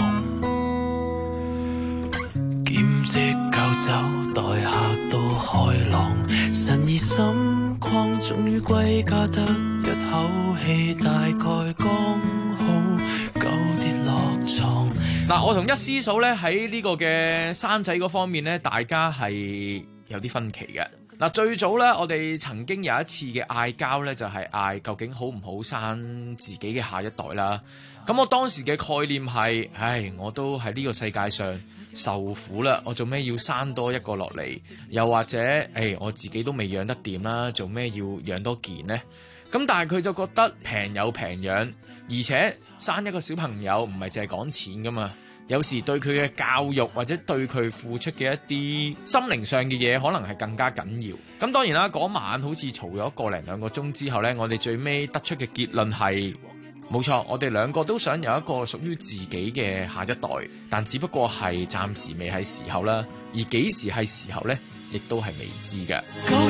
兼職教酒待客都開朗，神怡心曠終於歸家得一口氣，大概剛好夠跌落床。 嗱，我同一師嫂咧喺呢個嘅生仔嗰方面咧，大家係有啲分歧嘅。 嗱，最早咧，我哋曾經有一次嘅嗌交咧，就係嗌究竟好唔好生自己嘅下一代啦。咁我當時嘅概念係，唉，我都喺呢個世界上受苦啦，我做咩要生多一個落嚟？又或者，我自己都未養得掂啦，做咩要養多件呢？咁但係佢就覺得平有平養，而且生一個小朋友唔係淨係講錢噶嘛。有時對佢嘅教育或者對佢付出嘅一啲心靈上嘅嘢，可能係更加緊要。咁當然啦，嗰晚好似嘈咗個零兩個鐘之後呢，我哋最尾得出嘅結論係冇錯，我哋兩個都想有一個屬於自己嘅下一代，但只不過係暫時未係時候啦。而幾時係時候呢，亦都係未知嘅。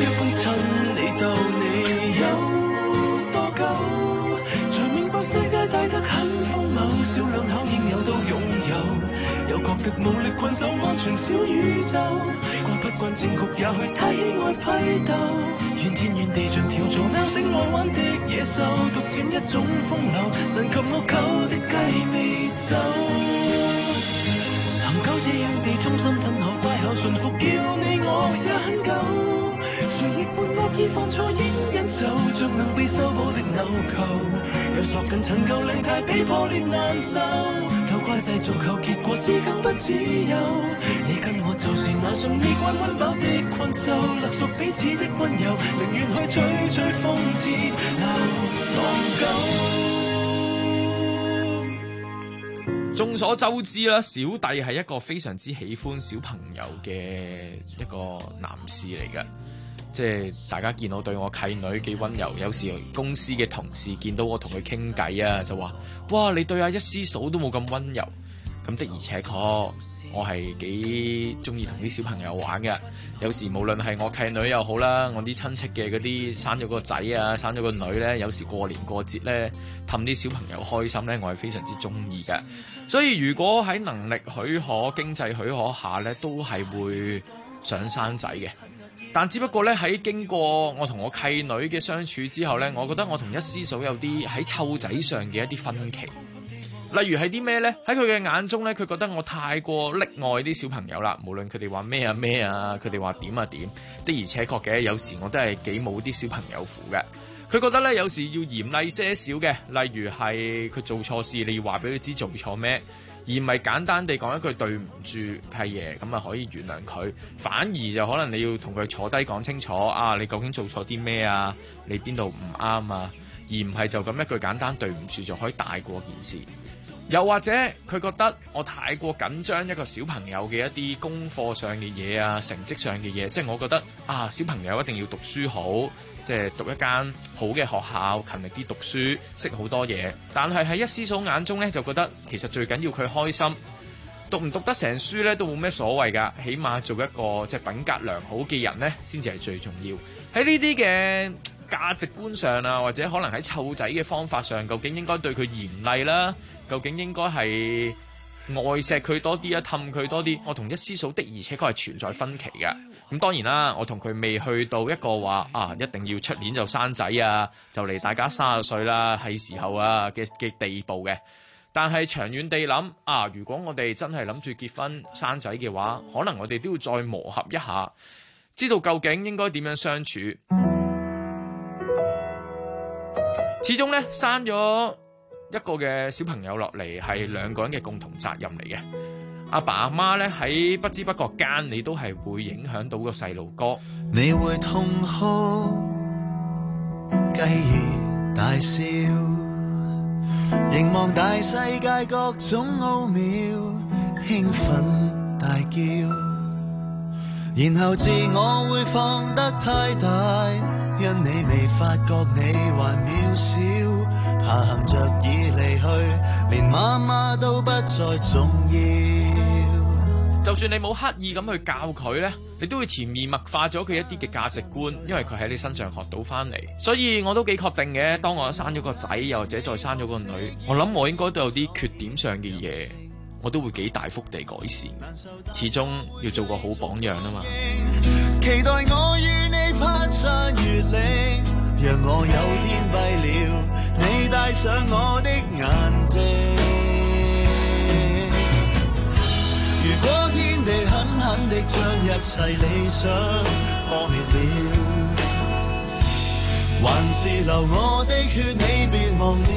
世界大得很荒謬，小兩口應有都擁有，又覺得無力困守安全小宇宙，慣不慣政局也去體外批鬥，怨天怨地像跳蚤喵星愛玩的野獸，獨佔一種風流，能及我狗的雞尾酒，含狗這樣地忠心真好乖巧順服，叫你我也很久。誰亦半惡意犯錯應忍受，着能被修補的紐扣，又索緊陳舊領帶被破裂難受，偷怪世俗後結果是更不自由，你跟我就是那順利慣溫飽的困獸，勒索彼此的溫柔，寧願去吹吹風似流浪狗。 眾所周知啦，小弟係一個非常之喜歡小朋友嘅一個男士嚟嘅。即係大家見到對我契女幾溫柔，有時公司嘅同事見到我同佢傾偈啊，就話：哇，你對阿一師嫂都冇咁溫柔。咁的而且確，我係幾中意同啲小朋友玩嘅。有時無論係我契女又好啦，我啲親戚嘅嗰啲生咗個仔啊，生咗個女呢，有時過年過節呢，氹啲小朋友開心呢，我係非常之中意嘅。所以如果喺能力許可、經濟許可下呢，都係會想生仔嘅。但只不過咧，喺經過我同我契女嘅相處之後咧，我覺得我同一師嫂有啲喺湊仔上嘅一啲分歧。例如係啲咩咧？喺佢嘅眼中咧，佢覺得我太過溺愛啲小朋友啦。無論佢哋話咩啊咩啊，佢哋話點啊點，的而且確嘅，有時我都係幾冇啲小朋友符嘅。佢覺得咧，有時要嚴厲些少嘅，例如係佢做錯事，你要話俾佢知做錯咩。而唔係簡單地講一句對唔住契爺咁啊可以原諒佢，反而就可能你要同佢坐低講清楚啊，你究竟做錯啲咩啊？你邊度唔啱啊？而唔係就咁一句簡單對唔住就可以大過件事。又或者佢覺得我太過緊張一個小朋友嘅一啲功課上嘅嘢啊，成績上嘅嘢，即係我覺得啊，小朋友一定要讀書好，即係讀一間好嘅學校，勤力啲讀書，識好多嘢。但係喺一師嫂眼中呢，就覺得其實最緊要佢開心，讀唔讀得成書呢都冇咩所謂㗎，起碼做一個即係品格良好嘅人呢，先至係最重要。喺呢啲嘅價值觀上啊，或者可能喺湊仔嘅方法上，究竟應該對佢嚴厲啦？究竟應該係愛錫佢多啲啊，氹佢多啲？我同一師嫂的而且確係存在分歧嘅。咁當然啦，我同佢未去到一個話啊，一定要出年就生仔啊，就嚟大家30歲啦，係時候啊嘅地步嘅。但係長遠地諗啊，如果我哋真係諗住結婚生仔嘅話，可能我哋都要再磨合一下，知道究竟應該點樣相處。始終呢，生咗一個嘅小朋友落嚟係兩個人嘅共同責任嚟嘅。阿爸阿媽咧喺不知不覺間，你都係會影響到個細路哥。 你會痛哭，繼而大笑，凝望大世界各種奧妙，興奮大叫，然後自我會放得太大，因你未發覺你還渺小，爬行着已離去，連媽媽都不再重要。 就算你冇刻意咁去教佢呢，你都會潛移默化咗佢一啲嘅價值觀，因為佢喺你身上學到翻嚟。所以我都幾確定嘅，當我生咗個仔，又或者再生咗個女，我諗我應該都有啲缺點上嘅嘢，我都會幾大幅地改善。始終要做個好榜樣啊嘛。 期待我與你攀山越嶺，讓我有天閉了，你戴上我的眼睛。如果天地狠狠地的將一切理想破滅了，還是流我的血，你別忘掉。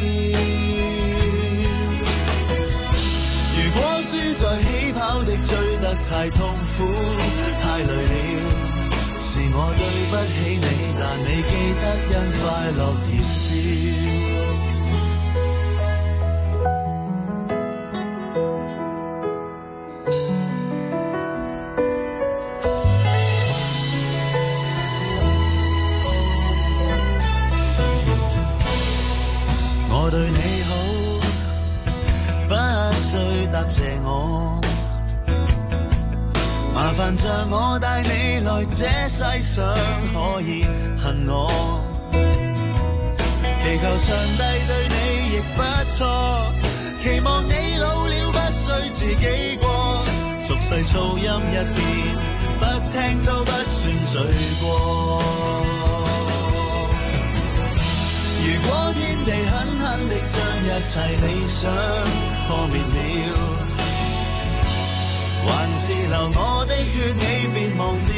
如果輸在起跑的追得太痛苦太累了，是我對不起你，但你記得因快樂而笑。我對你好，不需答謝我，麻煩像我帶你來這世上，可以恨我，祈求上帝對你亦不錯，期望你老了不需自己過，俗世噪音一遍，不聽都不算罪過。如果天地狠狠地將一切理想破滅了，還是流我的血，你別忘掉。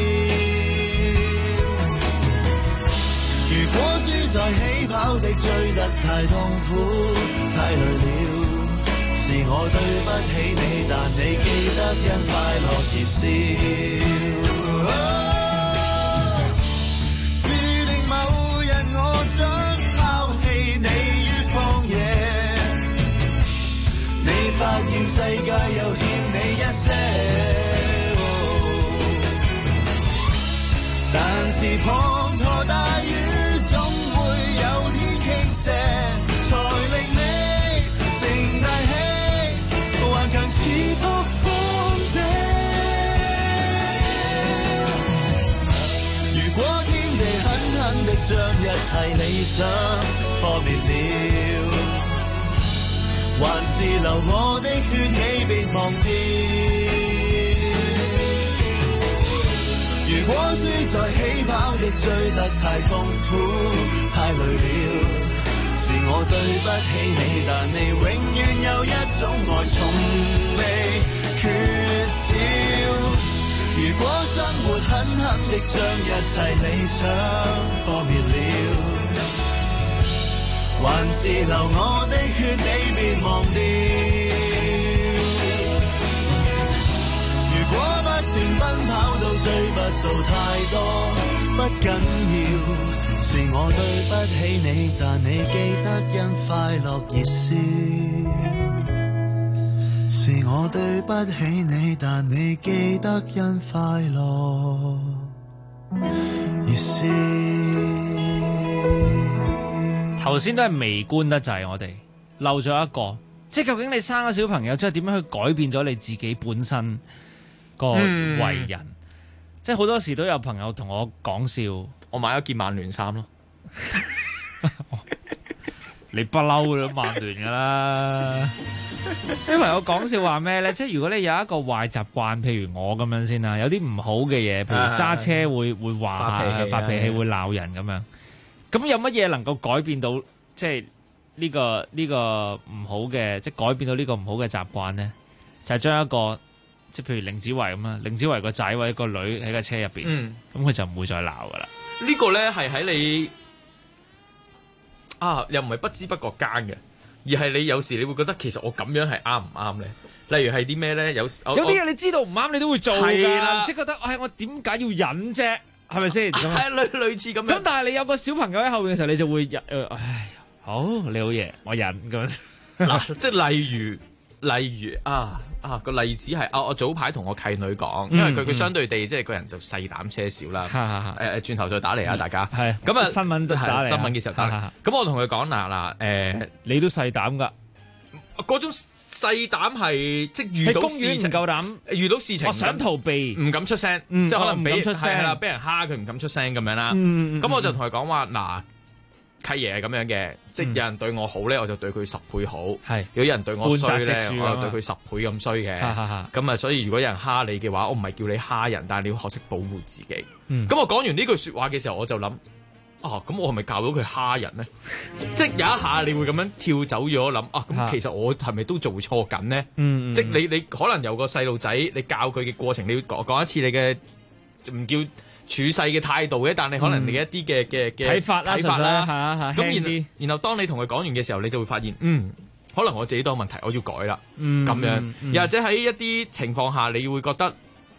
如果輸在起跑的追得太痛苦太累了，是我對不起你，但你記得因快樂而笑。注定某日我將發現世界又欠你一些，但是滂沱大雨總會有天傾瀉，才令你成大器，頑強似祝風者。如果天地狠狠地將一切理想破滅了，還是流我的血，你別忘掉。如果輸在起跑的追得太痛苦太累了，是我對不起你，但你永遠有一種愛從未缺少。如果生活狠狠地將一切理想破滅了，還是流我的血，你別忘掉。如果不斷奔跑都追不到太多，不緊要，是我對不起你，但你記得因快樂而笑。是我對不起你，但你記得因快樂而笑。 頭先都係微觀得滯，我哋漏咗一個，即係究竟你生咗小朋友之後點樣去改變咗你自己本身個為人？即係好多時都有朋友同我講笑， 我買咗件曼聯衫咯。 你不嬲都曼聯噶啦。啲朋友講笑話咩咧？即係如果你有一個壞習慣，譬如我咁樣先啦，有啲唔好嘅嘢，譬如揸車會話發脾氣會鬧人咁樣。咁有乜嘢能夠改變到即係呢個唔好嘅，即係改變到呢個唔好嘅習慣咧？就係將一個即係譬如凌子維咁啊，凌子維個仔或者個女喺架車入邊，咁佢就唔會再鬧噶啦。 呢個咧係喺你又唔係不知不覺間嘅，而係你有時你會覺得其實我咁樣係啱唔啱咧？例如係啲咩咧？有啲嘢你知道唔啱，你都會做㗎，即係覺得我點解要忍啫？係咪先？ 係類似咁樣。 咁但係你有個小朋友喺後面嘅時候，你就會唉，好你好嘢，我忍咁樣。 嗱，即係例如個例子係我早排同我契女講，因為佢相對地即係個人就細膽些少啦。轉頭再打嚟啊，大家。係咁啊， 新聞都打嚟， 新聞嘅時候打嚟。咁我同佢講嗱你都細膽㗎， 嗰種細膽係即係遇到事情唔夠膽，遇到事情我想逃避，唔敢出聲，即係可能俾係啦，俾人蝦佢唔敢出聲咁樣啦。咁我就同佢講話嗱。契爺係咁樣嘅，即係有人對我好咧，我就對佢10倍好；如果有人對我衰咧，我就對佢10倍咁衰嘅。咁啊，所以如果有人蝦你嘅話，我唔係叫你蝦人，但係你要學識保護自己。咁我講完呢句説話嘅時候，我就諗， 咁我係咪教到佢蝦人咧？即係有一下你會咁樣跳走咗諗咁其實我係咪都做錯緊咧？即係你可能有個細路仔，你教佢嘅過程，你要講一次你嘅唔叫處世嘅態度嘅，但係可能你一啲嘅睇法啦， 咁然後當你同佢講完嘅時候，你就會發現可能我自己都有問題，我要改啦，咁樣，又或者喺一啲情況下，你會覺得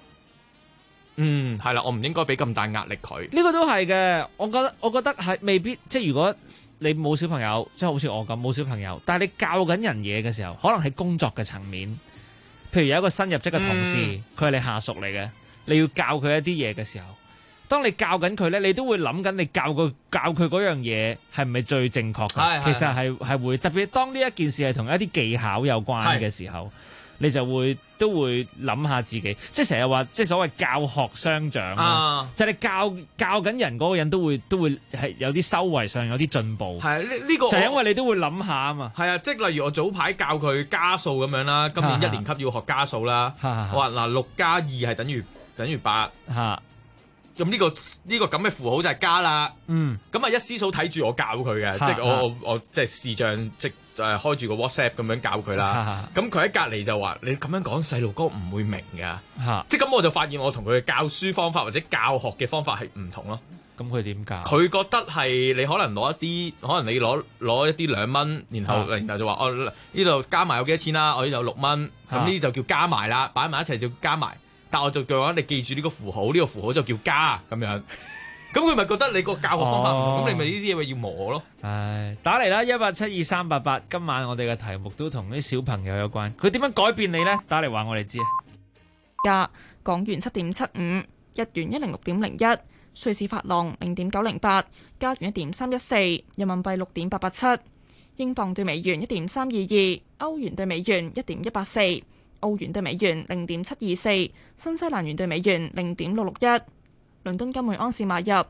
係啦，我唔應該俾咁大壓力佢。 呢個都係嘅，我覺得係未必，即係如果你冇小朋友，即係好似我咁冇小朋友，但係你教緊人嘢嘅時候，可能喺工作嘅層面，譬如有一個新入職嘅同事，佢係你下屬嚟嘅，你要教佢一啲嘢嘅時候，當你教緊佢咧，你都會諗緊你教佢嗰樣嘢係唔係最正確嘅？其實係會，特別當呢一件事係同一啲技巧有關嘅時候，你就都會諗下自己，即係成日話，即係所謂教學相長就係你教緊人嗰個人都會係有啲修為上有啲進步。 係呢個就係因為你都會諗下啊嘛。 係啊，即係例如我早排教佢加數咁樣啦，今年1年級要學加數啦。我話嗱6+2係等於8。咁呢個咁嘅符號就係加啦。咁一師嫂睇住我教佢嘅，即係我即係視像即係開住個 WhatsApp 咁樣教佢啦。咁佢喺隔離就話：你咁樣講細路哥唔會明㗎。即係咁我就發現我同佢嘅教書方法或者教學嘅方法係唔同咯。 咁佢點教？ 佢覺得係你可能攞一啲，可能你攞一啲2蚊，然後就話呢度加埋有幾多錢啦？我呢度有6蚊，咁呢啲就叫加埋啦，擺埋一齊就加埋。但我就叫話你記住呢個符號，呢個符號就叫加咁樣。咁佢咪覺得你個教學方法唔同，咁你咪呢啲嘢要磨咯。 打嚟啦，1872388，今晚我哋嘅題目都同啲小朋友有關。佢點樣改變你咧？打嚟話我哋知啊。 港元7.75，日元106.01，瑞士法郎0.908，加元1.314，人民幣6.887，英鎊對美元1.322，歐元對美元1.184。澳元對美元0.724，新西蘭元對美元0.661，倫敦金每盎司買入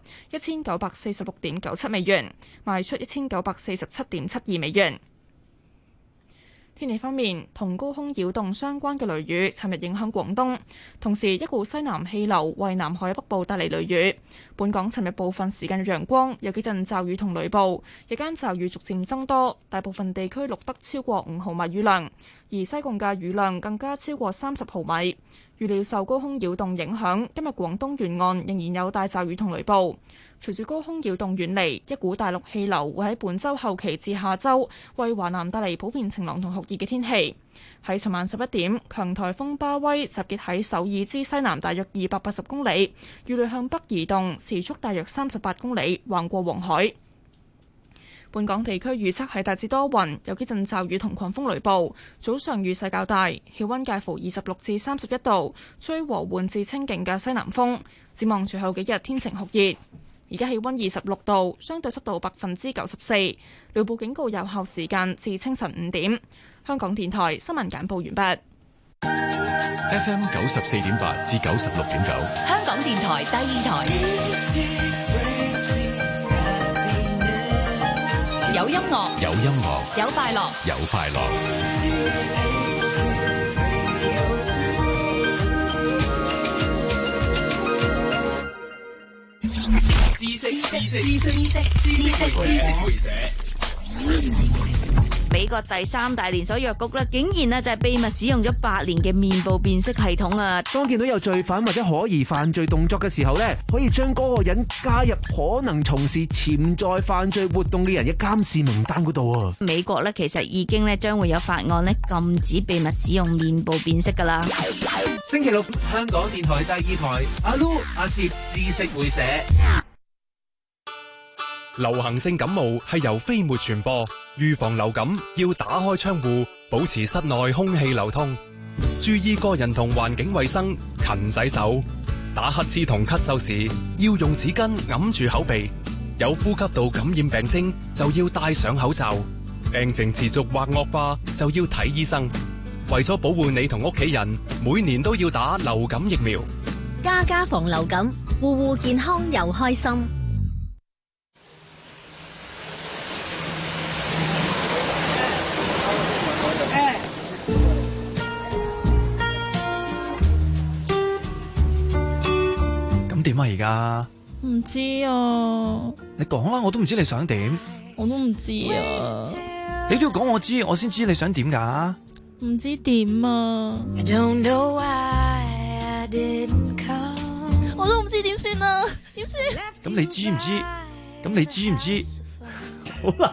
1946.97美元，賣出1947.72美元。天氣方面，同高空擾動相關嘅雷雨，尋日影響廣東，同時一股西南氣流為南海北部帶嚟雷雨。本港尋日部分時間有陽光，有幾陣驟雨同雷暴，日間驟雨逐漸增多，大部分地區錄得超過5毫米雨量，而西貢嘅雨量更加超過30毫米。預料受高空擾動影響，今日廣東沿岸仍然有大驟雨同雷暴。隨住高空擾動遠離，一股大陸氣流會喺本週後期至下週為華南帶嚟普遍晴朗同酷熱嘅天氣。喺尋晚11點，強颱風巴威集結喺首爾之西南大約280公里，預料向北移動，時速大約38公里，橫過黃海。本港地區預測係大致多雲，有幾陣驟雨同狂風雷暴，早上雨勢較大，氣溫介乎26至31度，吹和緩至清勁嘅西南風。展望隨後幾日天晴酷熱。而家氣溫26度，相對濕度94%，雷暴警告有效時間至清晨5點。香港電台新聞簡報完畢。 FM 94.8至96.9， 香港電台第二台，有音樂， 有音樂， 有快樂， 有快樂。 知識會社。 美國第3大連鎖藥局咧，竟然就係秘密使用咗8年嘅面部辨識系統啊！ 當見到有罪犯或者可疑犯罪動作嘅時候咧，可以將嗰個人加入可能從事潛在犯罪活動嘅人嘅監視名單嗰度啊！ 美國咧其實已經咧將會有法案咧禁止秘密使用面部辨識噶啦。 星期六香港電台第2台，阿 Lu 阿攝知識會社。 流行性感冒係由飛沫傳播，預防流感要打開窗戶，保持室內空氣流通，注意個人同環境衛生，勤洗手。打乞嗤同咳嗽時要用紙巾揞住口鼻，有呼吸道感染病徵就要戴上口罩，病情持續或惡化就要睇醫生。為咗保護你同屋企人，每年都要打流感疫苗。 家防流感，戶戶健康又開心。 點啊而家？ 唔知啊。 你講啦，我都唔知你想點。 我都唔知啊。 你都要講我知，我先知你想點㗎。 唔知點啊。我都唔知點算啊，點算？ 咁你知唔知？咁你知唔知？好難。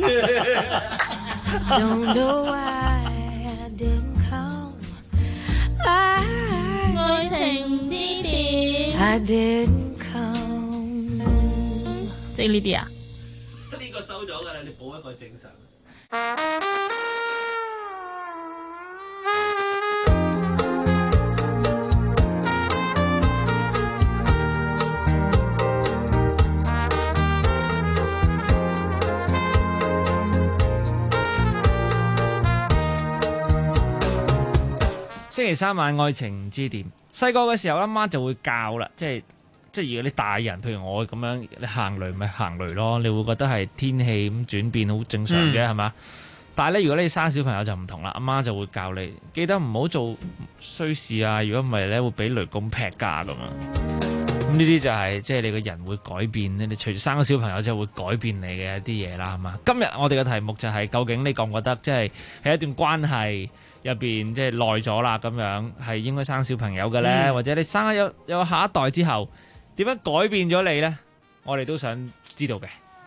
愛情之點。即係呢啲啊？ 呢個收咗㗎啦，你補一個正常。 星期三晚愛情唔知點。細個嘅時候，阿媽就會教啦，即係如果你大人，譬如我咁樣，你行雷咪行雷咯，你會覺得係天氣咁轉變好正常嘅，係嘛？但係咧，如果你生小朋友就唔同啦，阿媽就會教你記得唔好做衰事啊，如果唔係咧會俾雷公劈㗎咁樣。咁呢啲就係即係你個人會改變咧，你隨住生咗小朋友之後會改變你嘅一啲嘢啦，係嘛？今日我哋嘅題目就係究竟你覺唔覺得即係喺一段關係入邊即係耐咗啦，咁樣係應該生小朋友嘅咧，或者你生咗有下一代之後點樣改變咗你咧？我哋都想知道嘅。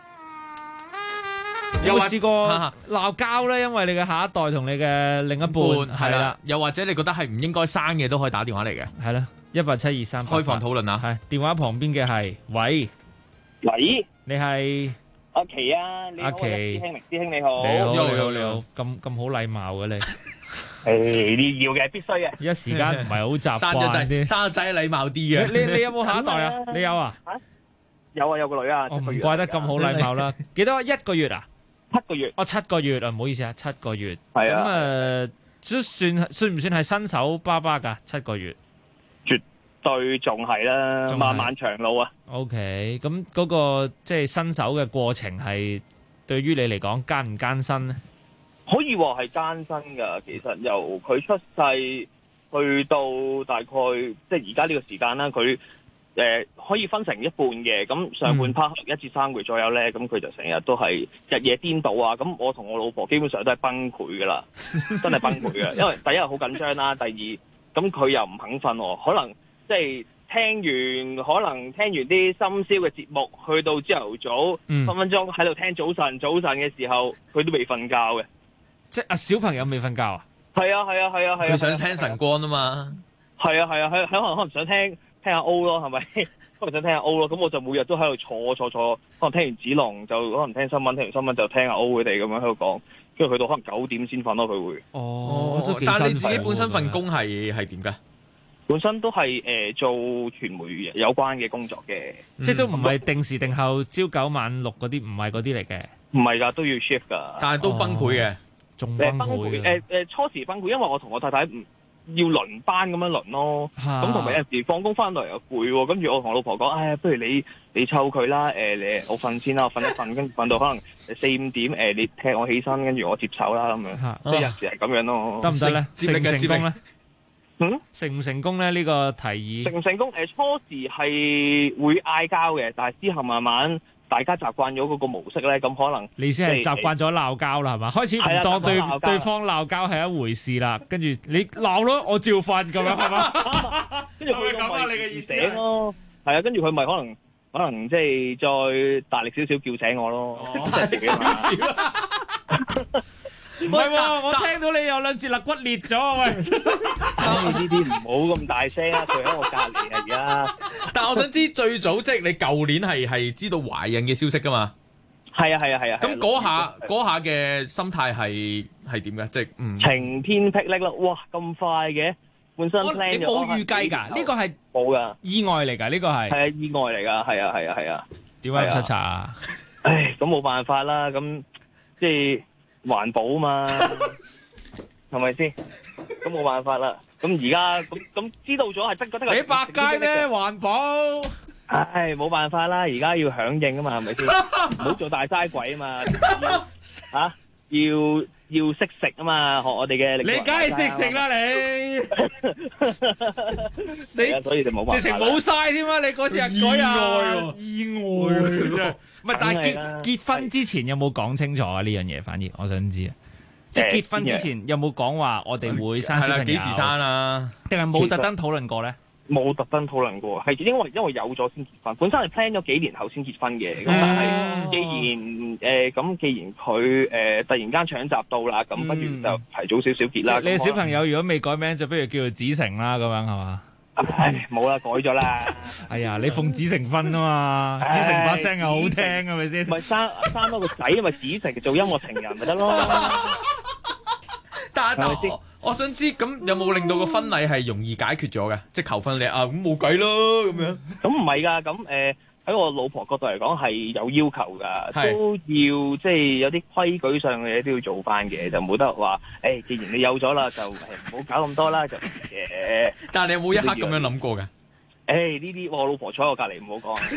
有冇試過鬧交咧？因為你嘅下一代同你嘅另一半係啦， 又或者你覺得係唔應該生嘅都可以打電話嚟嘅， 係啦，18723 開放討論啊！ 係電話旁邊嘅係喂，你係阿琪啊，你好，師兄你好， 你好，咁好禮貌嘅你。 你要嘅必須嘅， 一時間唔係好習慣啲， 生仔禮貌啲嘅。 你有冇下一代啊？你有啊？ 有啊，有個女啊。 我唔怪得咁好禮貌啦。幾多一個月啊 ？7個月。 7個月啊，唔好意思啊，7個月。 係啊。 咁都算唔算係新手爸爸㗎？7個月。 絕對仲係啦，漫漫長路啊。 OK，咁嗰個即係新手嘅過程係對於你嚟講艱唔艱辛咧？ 可以話係艱辛㗎，其實由佢出世去到大概即係而家呢個時間啦，佢可以分成一半嘅，咁上半 part 1至3個月左右咧，咁佢就成日都係日夜顛倒啊，咁我同我老婆基本上都係崩潰㗎啦，真係崩潰㗎，因為第一好緊張啦，第二咁佢又唔肯瞓喎，可能即係聽完啲深宵嘅節目，去到朝頭早分分鐘喺度聽早晨嘅時候，佢都未瞓覺嘅。 即係小朋友未瞓覺啊？ 係啊！ 佢想聽晨光啊嘛。 係啊，佢可能想聽下 O 咯，係咪？可能想聽下 O 咯，咁我就每日都喺度坐，可能聽完子龍就可能聽新聞，聽完新聞就聽下 O 佢哋咁樣喺度講，跟住去到可能9點先瞓咯，佢會。 但係你自己本身份工係點㗎？ 本身都係做傳媒有關嘅工作嘅， 即係都唔係定時定候朝9晚6嗰啲，唔係嗰啲嚟嘅。 唔係㗎，都要 shift 㗎。 但係都崩潰嘅。 仲崩潰初時崩潰，因為我同我太太要輪班咁樣輪咯，咁同埋有時放工翻嚟又攰喎，跟住我同我老婆講，不如你湊佢啦，我瞓先啦，我瞓一瞓，跟住瞓到可能4-5點，你踢我起身，跟住我接手啦咁樣，即係有時係咁樣咯。 得唔得咧？成唔成功咧？ 成唔成功咧？呢個提議成唔成功？初時係會嗌交嘅，但係之後慢慢大家習慣咗嗰個模式咧，咁可能你先係習慣咗鬧交啦，係嘛？開始唔當對方鬧交係一回事啦，跟住你鬧咯，我照瞓咁樣係嘛？ 跟住佢咁啊，你嘅意思咯，係啊，跟住佢咪可能即係再大力少少叫醒我咯， 唔係喎，我聽到你有兩節肋骨裂咗啊！喂， 呢啲唔好咁大聲啊！佢喺我隔離啊，而家。 但係我想知最早即係你舊年係知道懷孕嘅消息㗎嘛？ 係啊。 咁嗰下嘅心態係點嘅？即係晴天霹靂啦！哇，咁快嘅，本身 plan 咗。 你冇預計㗎？呢個係冇㗎， 意外嚟㗎。呢個係係啊，意外嚟㗎。係啊。 點解唔出查啊？ 唉，咁冇辦法啦。咁即係。環保嘛，係咪先？咁冇辦法啦。咁而家咁知道咗係真覺得你百佳咩環保？ 唉，冇辦法啦。而家要響應啊嘛，係咪先？唔好做大嘥鬼啊嘛。要要識食啊嘛，學我哋嘅。 你梗係識食啦，你所以就冇辦法。 直情冇晒添啊！你嗰次意外喎， 意外啫。唔係，但係結婚之前有冇講清楚啊？呢樣嘢反而我想知啊。即係結婚之前有冇講話我哋會生小朋友？ 幾時生啊？ 定係冇特登討論過咧？ 冇特登討論過，係因為有咗先結婚，本身係 plan 咗幾年後先結婚嘅。咁但係既然佢突然間搶閘到啦，咁不如就提早少少結啦。 你小朋友如果未改名，就不如叫做子成啦，咁樣係嘛？ 唉，冇啦，改咗啦。 哎呀，你奉子成婚啊嘛，子成把聲又好聽，係咪先？ 咪生多個仔，咪子成做音樂情人咪得咯。 但我想知咁有冇令到個婚禮係容易解決咗嘅？即係求婚禮啊，咁冇計咯咁樣。 咁唔係㗎，咁喺我老婆角度嚟講係有要求㗎，都要即係有啲規矩上嘅嘢都要做翻嘅，就冇得話既然你有咗啦，就唔好搞咁多啦，就唔嘅。 但係你有冇一刻咁樣諗過㗎？ 呢啲我老婆坐喺我隔離，唔好講。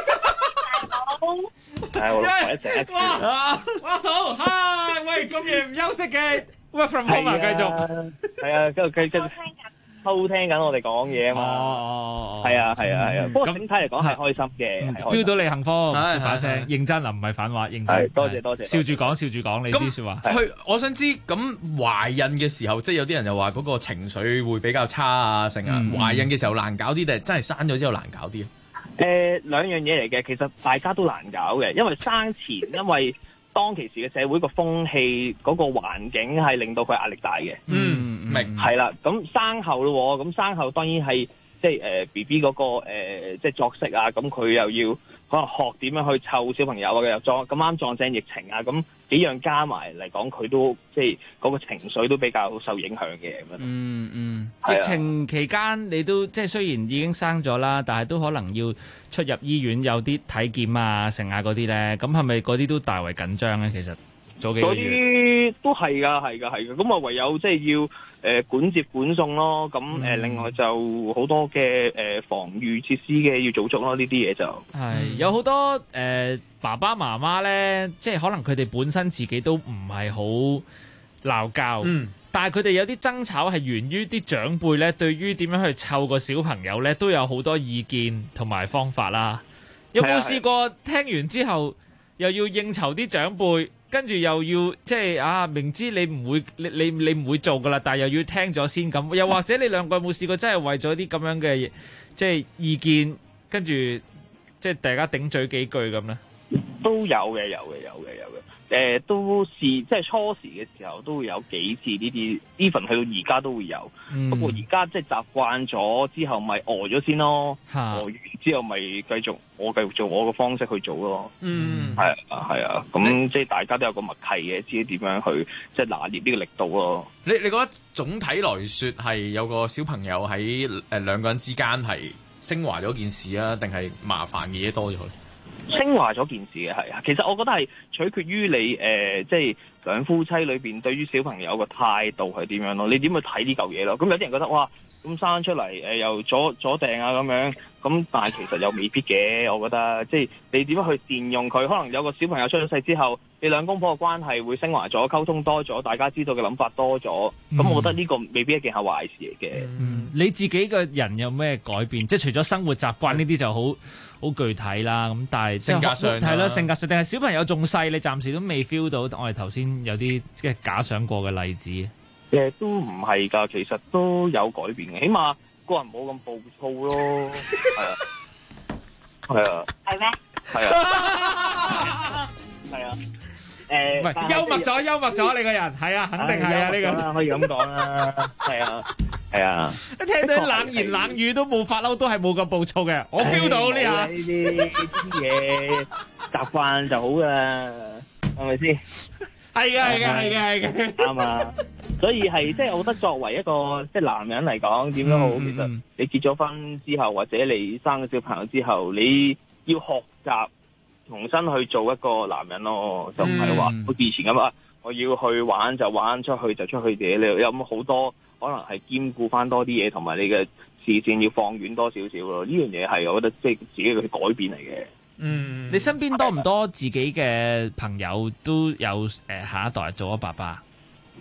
係我老婆一直。 阿嫂，嗨，喂，咁夜唔休息嘅。Work from home 啊，繼續。 係啊，繼續偷聽緊我哋講嘢啊嘛。係啊。不過整體嚟講係開心嘅。 feel 到你幸福，把聲認真啊，唔係反話，認真。 多謝。 笑住講你啲説話。 我想知咁懷孕嘅時候，即係有啲人又話嗰個情緒會比較差啊，成啊。懷孕嘅時候難搞啲定係真係生咗之後難搞啲？ 兩樣嘢嚟嘅，其實大家都難搞嘅，因為生前因為。當其時嘅社會個風氣嗰個環境係令到佢壓力大嘅， 明係啦。咁生後咯，咁生後當然係即係BB 嗰個即係作息啊，咁佢又要可能學點樣去湊小朋友啊，又咁啱撞正疫情啊，咁幾樣加埋嚟講，佢都即係嗰個情緒都比較受影響嘅咁樣。 疫情期間你都即係雖然已經生咗啦，但係都可能要出入醫院有啲體檢啊、成啊嗰啲咧，咁係咪嗰啲都大為緊張咧？其實早幾個月嗰啲都係㗎，咁啊唯有即係要管接管送咯。咁另外就好多嘅防禦設施嘅要做足咯。呢啲嘢就係有好多爸爸媽媽咧，即係可能佢哋本身自己都唔係好鬧交。但係佢哋有啲爭吵係源於啲長輩咧，對於點樣去湊個小朋友咧，都有好多意見同埋方法啦。有冇試過聽完之後又要應酬啲長輩，跟住又要即係明知你唔會你唔會做噶啦，但係又要聽咗先咁？又或者你兩個有冇試過真係為咗啲咁樣嘅即係意見，跟住即係大家頂嘴幾句咁咧？ 都有嘅。都即係初時嘅時候都會有幾次呢啲 even 去到而家都會有。不過而家即係習慣咗之後，咪呆咗先咯。呆完之後咪繼續做我嘅方式去做咯。係啊。咁即係大家都有個默契嘅，知點樣去即係拿捏呢個力度咯。 你覺得總體來說係有個小朋友喺兩個人之間係升華咗件事啊，定係麻煩嘅嘢多咗咧？ 升華咗件事嘅係啊，其實我覺得係取決於你即係兩夫妻裏邊對於小朋友個態度係點樣咯，你點去睇呢嚿嘢咯？咁有啲人覺得哇，咁生出嚟又左訂啊咁樣，咁但係其實又未必嘅，我覺得即係你點樣去善用佢，可能有個小朋友出咗世之後，你兩公婆嘅關係會升華咗，溝通多咗，大家知道嘅諗法多咗，咁我覺得呢個未必一件係壞事嚟嘅。 你自己個人有咩改變？即係除咗生活習慣呢啲就好具體啦，咁但係性格上係咯，性格上定係小朋友仲細，你暫時都未 feel 到。我哋頭先有啲即係假想過嘅例子， 都唔係㗎，其實都有改變嘅，起碼個人冇咁暴躁咯。係啊， 係咩？ 係啊。 唔係幽默咗你個人，係啊，肯定係啊，呢個可以咁講啦，係啊， 一聽到冷言冷語都冇發嬲，都係冇咁暴躁嘅，我 feel 到呢下。 呢啲嘢習慣就好噶啦，係咪先？ 係嘅， 啱啊！所以係即係，我覺得作為一個即係男人嚟講，點都好，其實你結咗婚之後，或者你生咗小朋友之後，你要學習重新去做一個男人咯，就唔係話好似以前咁啊！我要去玩就玩，出去就出去嘅，你有咁好多可能係兼顧翻多啲嘢，同埋你嘅視線要放遠多少少咯。呢樣嘢係我覺得即係自己嘅改變嚟嘅。 你身邊多唔多自己嘅朋友都有下一代做咗爸爸？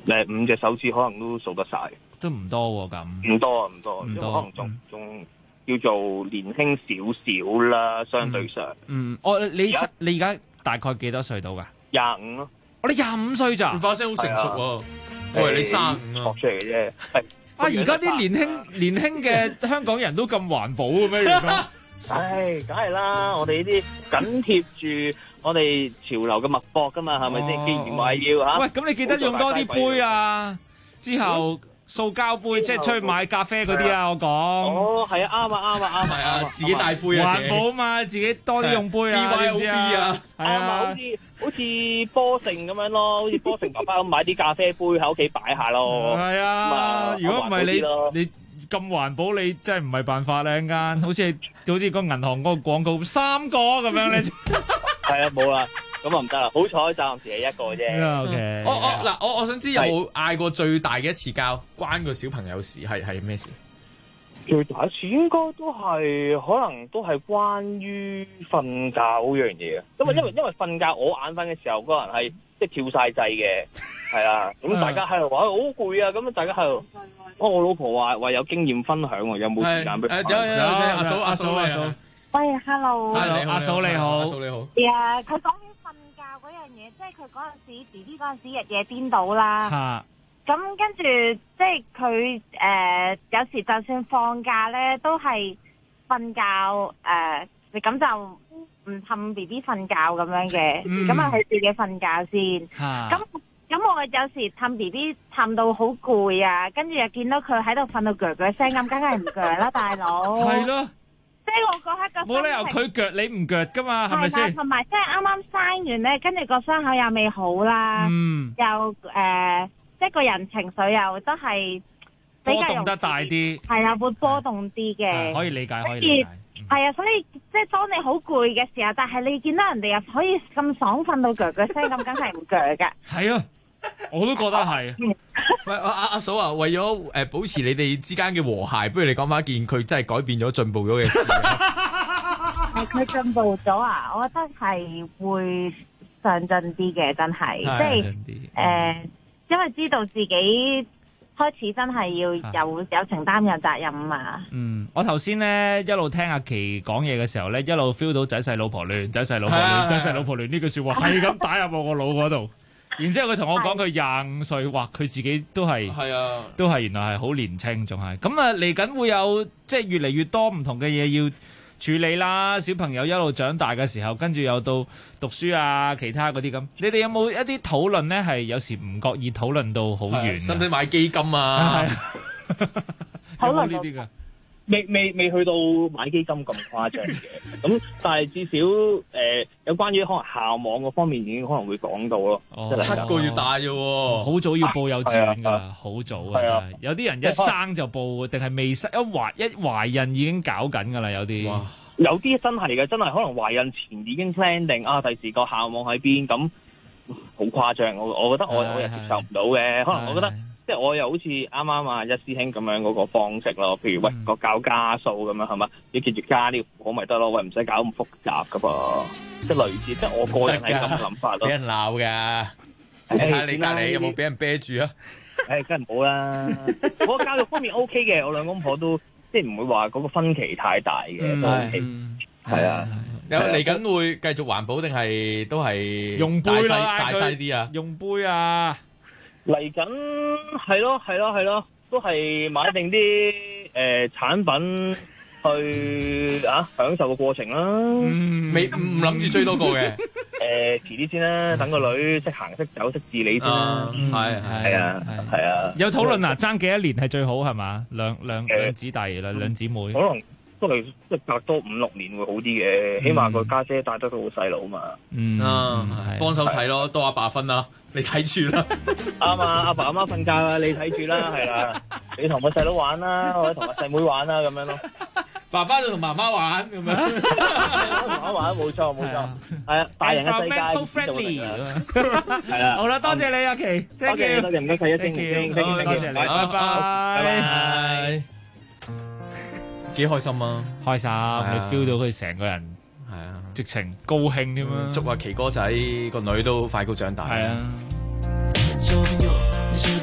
5隻手指可能都數得晒， 都唔多喎咁。 唔多，因為可能仲叫做年輕少少啦，相對上。 你而家大概幾多歲到㗎 ？25咯。 我哋25歲咋？ 你把聲好成熟喎。喂，你35啊？ 學出嚟嘅啫。 而家啲年輕嘅香港人都咁環保嘅咩？ 唉，梗係啦，我哋呢啲緊貼住我哋潮流嘅脈搏噶嘛，係咪先？既然話要嚇， 喂，咁你記得用多啲杯啊，之後塑膠杯，即係出去買咖啡嗰啲啊，我講。 哦，係啊，啱啊， 自己帶杯啊， 環保嘛，自己多啲用杯啊，知唔知啊？係啊， 好似波成咁樣咯，好似波成爸爸咁買啲咖啡杯喺屋企擺下咯。 係啊，如果唔係你咁環保，你真係唔係辦法咧，間好似個銀行嗰個廣告3個咁樣咧。 係啊，冇啦，咁啊唔得啦，好彩暫時係一個啫。 OK， 我想知有冇嗌過最大嘅一次交，關個小朋友事係咩事？ 最大一次應該都係可能都係關於瞓覺嗰樣嘢啊。因為瞓覺我眼瞓嘅時候，個人係即係跳晒掣嘅，係啊。咁大家喺度話好攰啊，咁大家喺度。我老婆話有經驗分享喎，有冇時間俾？ 有阿嫂。 喂 ，hello， 阿嫂你好。 佢講起瞓覺嗰樣嘢，即係佢嗰陣時 BB 嗰陣時日夜顛倒啦。咁跟住即係佢有時就算放假咧，都係瞓覺你咁就唔氹 BB 瞓覺咁樣嘅，咁啊佢自己瞓覺先。咁我有時氹 BB 氹到好攰啊，跟住又見到佢喺度瞓到腳腳聲咁，梗係唔腳啦，大佬。係咯。即係我嗰刻個冇理由佢腳你唔腳噶嘛，係咪先？ 同埋即係啱啱生完咧，跟住個傷口又未好啦，又即係個人情緒又都係波動得大啲， 係啊，會波動啲嘅。 可以理解。 係啊，所以即係當你好攰嘅時候，但係你見到人哋又可以咁爽瞓到腳腳聲咁，梗係唔腳噶。係啊。 我都覺得係。 喂，阿嫂啊，為咗保持你哋之間嘅和諧，不如你講翻一件佢真係改變咗、進步咗嘅事。 佢進步咗啊！我覺得係會上進啲嘅，真係，即係因為知道自己開始真係要有承擔、有責任啊嘛。 我頭先咧一路聽阿琪講嘢嘅時候咧，一路 feel 到仔細老婆亂，仔細老婆亂，仔細老婆亂呢句說話係咁打入我個腦嗰度。然之後佢同我講佢25歲，哇！佢自己都係原來係好年青，仲係咁啊！嚟緊會有即係越嚟越多唔同嘅嘢要處理啦。小朋友一路長大嘅時候，跟住又到讀書啊，其他嗰啲咁。你哋有冇一啲討論咧？係有時唔覺意討論到好遠， 使唔使買基金啊？ 有冇呢啲㗎？未去到買基金咁誇張嘅，咁但係至少有關於可能校網嗰方面已經可能會講到咯。 7個月大啫喎， 好早要報幼稚園㗎，好早啊！真係有啲人一生就報，定係未生一懷孕已經搞緊㗎啦，有啲。 有啲真係嘅，真係可能懷孕前已經 plan 定啊，第時個校網喺邊咁，好誇張。我覺得我又接受唔到嘅，可能我覺得。即係我又好似啱啱啊一師兄咁樣嗰個方式咯，譬如喂個教加數咁樣係嘛，你記住加呢個譜咪得咯，喂唔使搞咁複雜噶噃，即係類似，即係我個人係咁嘅諗法咯。 俾人鬧㗎，你睇下你隔離有冇俾人啤住啊？ 梗係冇啦。我教育方面 OK 嘅，我兩公婆都即係唔會話嗰個分歧太大嘅，都 OK。係啊， 有嚟緊會繼續環保定係都係用杯啦， 大細啲啊？ 用杯啊！ 嚟緊係咯，都係買定啲產品去享受個過程啦。 未唔諗住追多個嘅。 遲啲先啦，等個女識行識走識自理先啦。係啊。 有討論啊，爭幾多年係最好係嘛？兩姊弟啦，兩姊妹。 可能都係即係隔多5-6年會好啲嘅，起碼個家姐帶得到細佬嘛。 幫手睇咯，多阿爸分啦。你睇住啦， 啱啊！阿爸阿媽瞓覺啦，你睇住啦，係啦。你同個細佬玩啦，或者同個細妹玩啦，咁樣咯。 爸爸就同媽媽玩咁樣。 同媽媽玩，冇錯。係啊，大人嘅世界。係啊。 好啦，多謝你阿琪， 多謝唔該晒一聲， 多謝你，拜拜。 幾開心啊！ 開心，你 feel 到佢成個人。係啊，直情高興添啊！ 祝阿奇哥仔個女都快高長大。 係啊。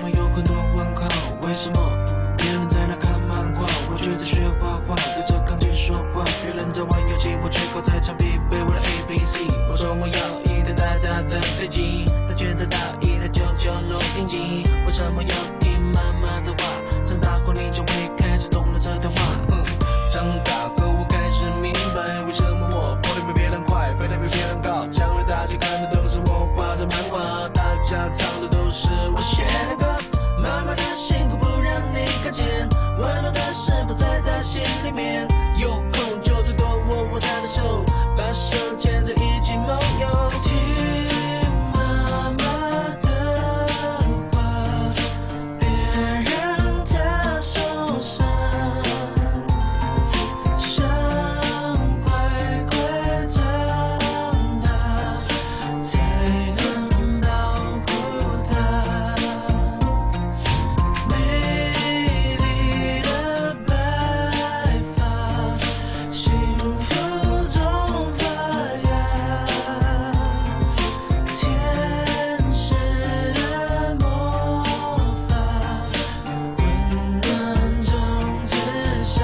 为什么别人在那看漫画，我却在学画画，对着钢琴说话。别人在玩游戏，我却靠在墙壁背我的 ABC。我说我要一台大大的飞机，他觉得大一台996顶级。为什么要听妈妈的话？长大后你就会开始懂了这段话。长大后我开始明白，为什么我跑得比别人快，飞得比别人高。将来大家看的都是我画的漫画，大家唱的都是我写的歌。妈妈的辛苦不让你看见，温暖的事不在她心里面。有空就多多握握她的手，把手牵着一起梦游。听妈妈的话，别让她受伤，想乖乖长大，才能保护她。美丽的白发，幸福中发芽，天使的魔法，温暖中自下。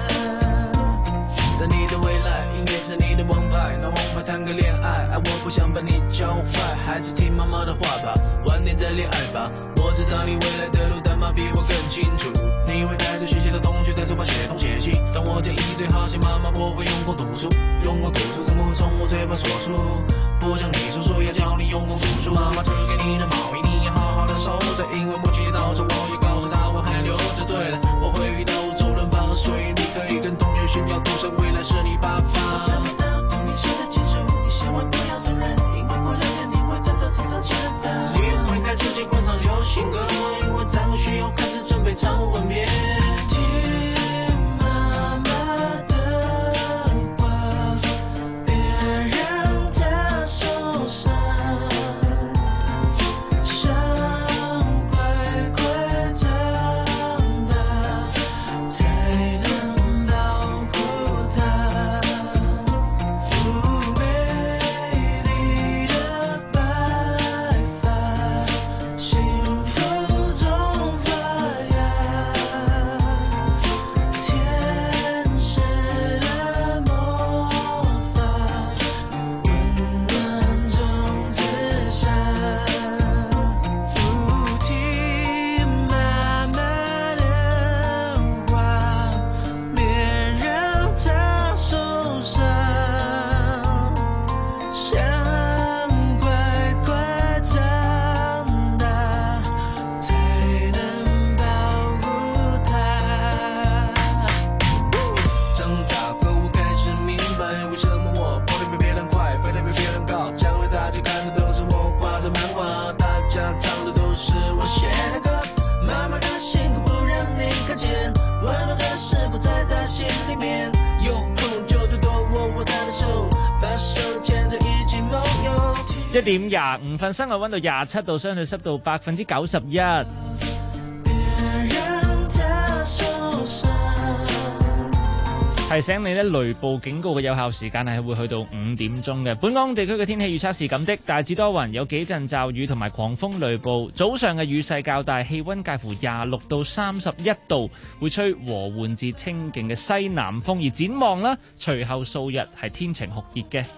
在你的未来，音乐是你的王牌，拿王牌谈个恋爱，我不想把你教坏，还是听妈妈的话吧，晚点再恋爱吧。我知道你未来的路，但妈比我更清楚。你会带着学习的同学在书包写东写西，当我建议最好写妈妈，我会用功读书，用功读书怎么会从我嘴巴说出？不像你叔叔要教你用功读书，妈妈织给你的毛衣你要好好的收着，因为母亲节到时我也告诉她我还留着。对了，我会遇到周润发，所以你可以跟同学炫耀，赌神未来是你爸爸。我讲不到童年写的记住，你千万不要伤人，因为过2天你会在操场上见到。你会带自己灌上流行歌，因为张学友开始准备唱吻别。听妈妈的话，别让她受伤，想乖乖长大，才能保护她。美丽的白发，幸福中发芽，天使的魔法，温暖中自下。听妈妈的话，别让她受伤，想乖乖长大，才能保护她。长大后我开始明白，为什么我跑得比别人快，飞得比别人高。将来大家看的都是我画的漫画，大家唱的都是我写的歌。妈妈的辛苦不让你看见，温暖的事不在她心里面。有空就多多握握她的手，把手牵着一起梦游。 1點25分，室外溫度27度，相對濕度91%。 讓她受傷。 提醒你咧，雷暴警告嘅有效時間係會去到5點鐘嘅。本港地區嘅天氣預測是咁的，大致多雲，有幾陣驟雨同埋狂風雷暴。早上嘅雨勢較大，氣溫介乎26到31度，會吹和緩至清勁嘅西南風。而展望啦，隨後數日係天晴酷熱嘅。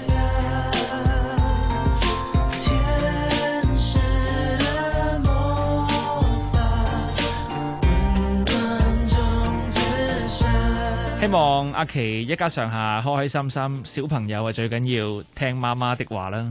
天使的魔法，温暖中自下。 希望阿琪一家上下開開心心，小朋友啊最緊要聽媽媽的話啦。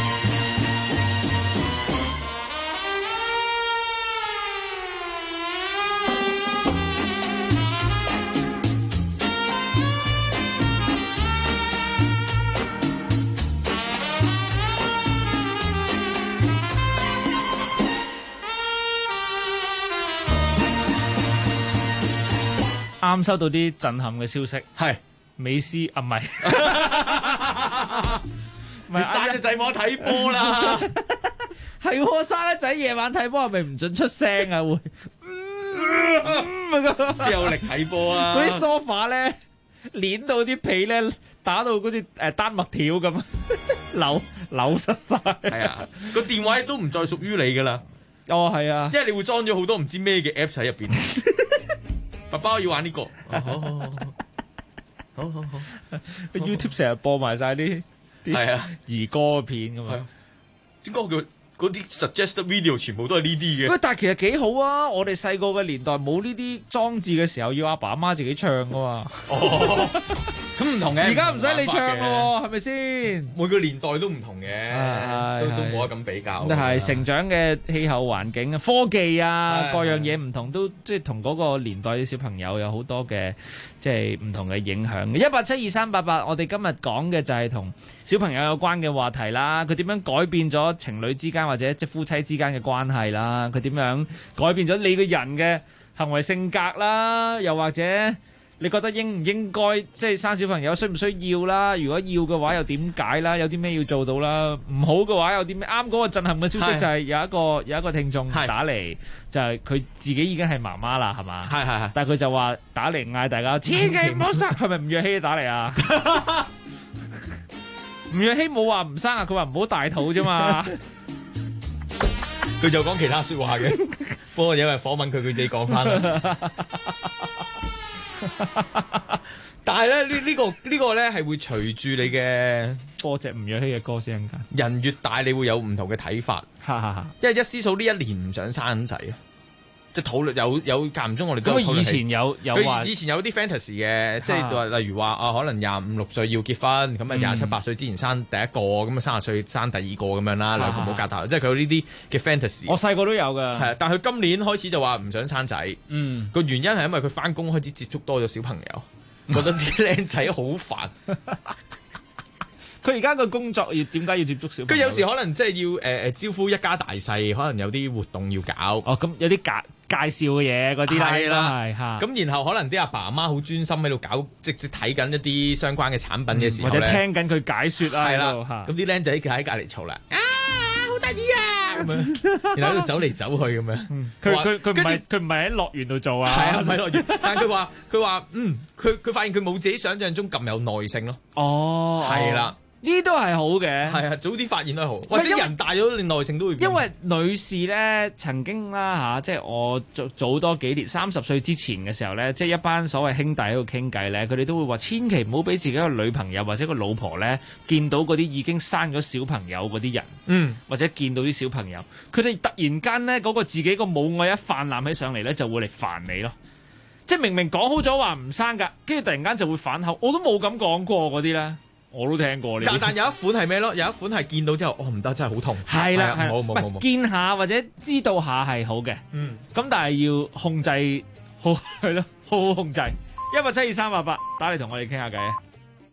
啱收到啲震撼嘅消息，係美斯啊，唔係， 唔係生個仔冇得睇波啦， 係喎，生個仔夜晚睇波係咪唔準出聲啊？會， 有力睇波啊！ 嗰啲 sofa 咧，攣到啲被咧，打到嗰啲丹麥條咁，扭實晒。 係啊，個電話都唔再屬於你噶啦。 哦，係啊， 因為你會裝咗好多唔知咩嘅 apps 喺入邊。爸爸我要玩呢個，好。 YouTube 成日播埋晒啲係啊兒歌片咁嘛。 點解佢嗰啲 suggested video 全部都係呢啲嘅？ 喂，但係其實幾好啊！我哋細個嘅年代冇呢啲裝置嘅時候，要阿爸阿媽自己唱噶嘛。 咁唔同嘅， 而家唔使你唱咯，係咪先？ 每個年代都唔同嘅，都冇得咁比較。 但係成長嘅氣候環境啊、科技啊，各樣嘢唔同，都即係同嗰個年代啲小朋友有好多嘅即係唔同嘅影響嘅。1872388，我哋今日講嘅就係同小朋友有關嘅話題啦。佢點樣改變咗情侶之間或者即係夫妻之間嘅關係啦？佢點樣改變咗你個人嘅行為性格啦？又或者你覺得應唔應該即係生小朋友，需唔需要啦？如果要嘅話又點解啦？有啲咩要做到啦？唔好嘅話有啲咩？啱嗰個震撼嘅消息就係有一個聽眾打嚟，就係佢自己已經係媽媽啦，係嘛？係。但係佢就話打嚟嗌大家千祈唔好生，係咪吳若希打嚟啊？吳若希冇話唔生啊，佢話唔好大肚啫嘛。 佢就講其他說話嘅，不過因為訪問佢自己講翻啦。但係咧呢個咧係會隨住你嘅播隻吳若希嘅歌聲㗎。 人越大，你會有唔同嘅睇法。因為一思嫂呢一年唔想生仔，即係討論有間唔中我哋都討論。 以前有話， 以前有啲 fantasy 嘅，即係例如話可能25、26歲要結婚，咁啊27、8歲之前生第一個，咁啊30歲生第二個咁樣啦，兩個唔好夾頭，即係佢有呢啲嘅 fantasy。 我細個都有㗎。係， 但係佢今年開始就話唔想生仔。個原因係因為佢翻工開始接觸多咗小朋友，覺得啲靚仔好煩。 佢而家個工作點解要接觸小朋友？ 佢有時可能即係要招呼一家大細，可能有啲活動要搞。 哦，咁有啲介紹嘅嘢嗰啲啦，係啦， 咁然後可能啲阿爸阿媽好專心喺度搞，即係睇緊一啲相關嘅產品嘅時候或者聽緊佢解說啊， 係啦，咁啲僆仔喺隔離嘈啦，好得意啊咁樣，然後喺度走嚟走去咁樣。 佢唔係喺樂園度做啊， 係啊，唔係樂園，但係佢話佢發現佢冇自己想象中咁有耐性咯。 哦， 係啦。 呢啲都係好嘅， 係啊，早啲發現都好，或者人大咗，你耐性都會變。 因為女士咧曾經啦即係我早多幾年30歲之前嘅時候咧，即係一班所謂兄弟喺度傾偈咧，佢哋都會話千祈唔好俾自己個女朋友或者個老婆咧見到嗰啲已經生咗小朋友嗰啲人，或者見到啲小朋友，佢哋突然間咧嗰個自己個母愛一泛濫起上嚟咧，就會嚟煩你咯。即係明明講好咗話唔生㗎，跟住突然間就會反口，我都冇咁講過嗰啲咧。我都聽過呢啲， 但有一款係咩咯？有一款係見到之後，唔得，真係好痛。 係啦， 冇見下或者知道下係好嘅。咁但係要控制好係咯，好好控制。1872388打嚟同我哋傾下偈啊！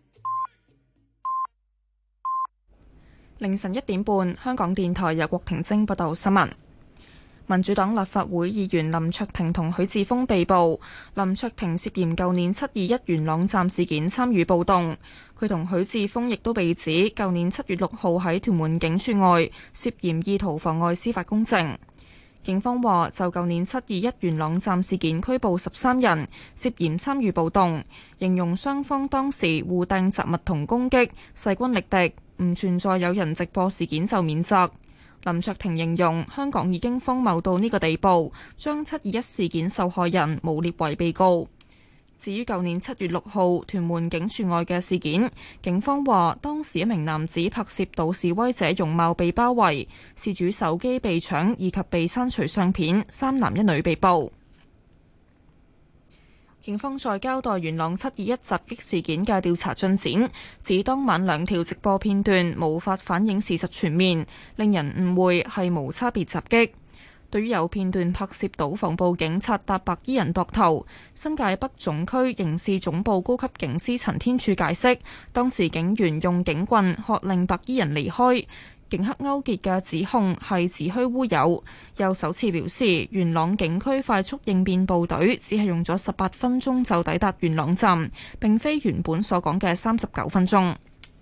凌晨1點半，香港電台由郭婷晶報道新聞。民主黨立法會議員林卓廷同許智峰被捕。林卓廷涉嫌舊年721元朗站事件參與暴動，佢同許智峰亦都被指舊年7月6號喺屯門警署外涉嫌意圖妨礙司法公正。警方話就舊年721元朗站事件拘捕13人，涉嫌參與暴動，形容雙方當時互掟雜物同攻擊，勢均力敵，唔存在有人直播事件就免責。林卓廷形容香港已經荒謬到呢個地步，將721事件受害人誣列為被告。至於舊年7月6號屯門警署外嘅事件，警方話當時一名男子拍攝到示威者容貌被包圍，事主手機被搶以及被刪除相片，3男1女被捕。警方再交代元朗721襲擊事件嘅調查進展，指當晚2條直播片段無法反映事實全面，令人誤會係無差別襲擊。對於有片段拍攝到防暴警察搭白衣人膊頭，新界北總區刑事總部高級警司陳天柱解釋，當時警員用警棍喝令白衣人離開。警黑勾結嘅指控係子虛烏有，又首次表示元朗警區快速應變部隊只係用咗18分鐘就抵達元朗站，並非原本所講嘅39分鐘。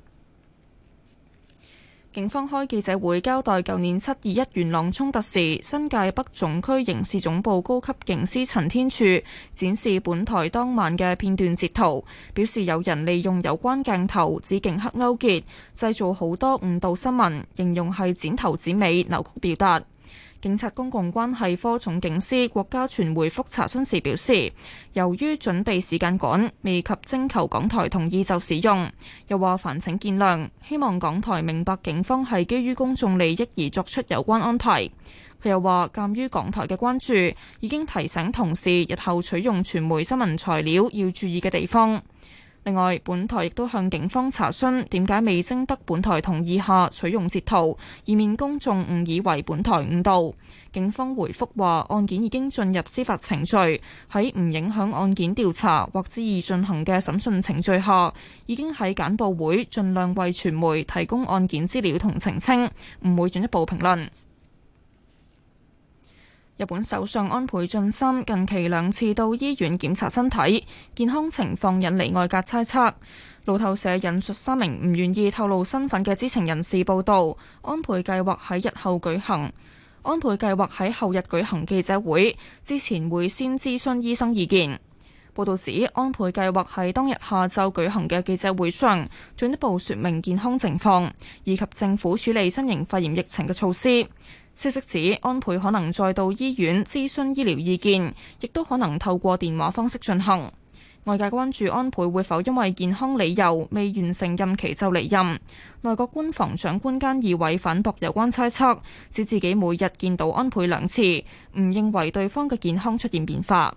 警方開記者會交代舊年721元朗衝突時，新界北總區刑事總部高級警司陳天柱展示本台當晚嘅片段截圖，表示有人利用有關鏡頭指警黑勾結，製造好多誤導新聞，形容係剪頭剪尾，扭曲表達。 警察公共關係科總警司郭家全回覆查詢時表示，由於準備時間趕，未及徵求港台同意就使用，又話煩請見諒，希望港台明白警方係基於公眾利益而作出有關安排。佢又話，鑑於港台嘅關注，已經提醒同事日後取用傳媒新聞材料要注意嘅地方。另外，本台亦都向警方查詢點解未徵得本台同意下取用截圖，以免公眾誤以為本台誤導。警方回覆話，案件已經進入司法程序，喺唔影響案件調查或旨意進行嘅審訊程序下，已經喺簡報會盡量為傳媒提供案件資料同澄清，唔會進一步評論。日本首相安倍晉三近期2次到醫院檢查身體，健康情況引嚟外界猜測。路透社引述3名唔願意透露身份嘅知情人士報道，安倍計劃喺後日舉行記者會，之前會先諮詢醫生意見。報道指，安倍計劃喺當日下晝舉行嘅記者會上，進一步說明健康情況，以及政府處理新型肺炎疫情嘅措施。消息指，安倍可能再到醫院諮詢醫療意見，亦都可能透過電話方式進行。外界關注安倍會否因為健康理由未完成任期就離任。內閣官房長官菅義偉反駁有關猜測，指自己每日見到安倍2次，唔認為對方嘅健康出現變化。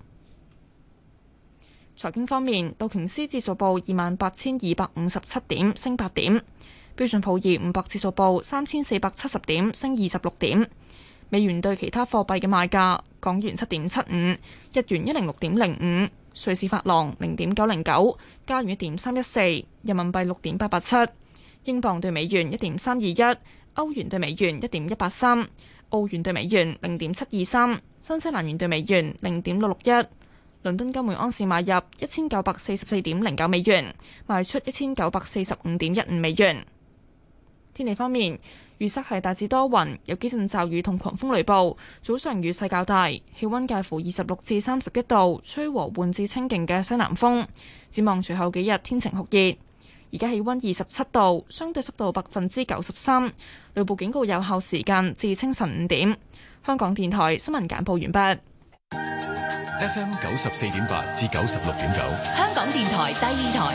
財經方面，道瓊斯指數報28,257點，升8點。標準普爾500指數報3470點，升26點。美元對其他貨幣嘅賣價：港元7.75，日元106.05，瑞士法郎0.909，加元1.314，人民幣6.887，英鎊對美元1.321，歐元對美元1.183，澳元對美元0.723，新西蘭元對美元0.661。倫敦金每盎司買入1944.09美元，賣出1945.15美元。天氣方面，預測係大致多雲，有幾陣驟雨同狂風雷暴，早上雨勢較大，氣溫介乎26至31度，吹和緩至清勁嘅西南風。展望隨後幾日天晴酷熱，而家氣溫27度，相對濕度93%，雷暴警告有效時間至清晨5點。香港電台新聞簡報完畢。 FM 94.8至96.9， 香港電台第2台。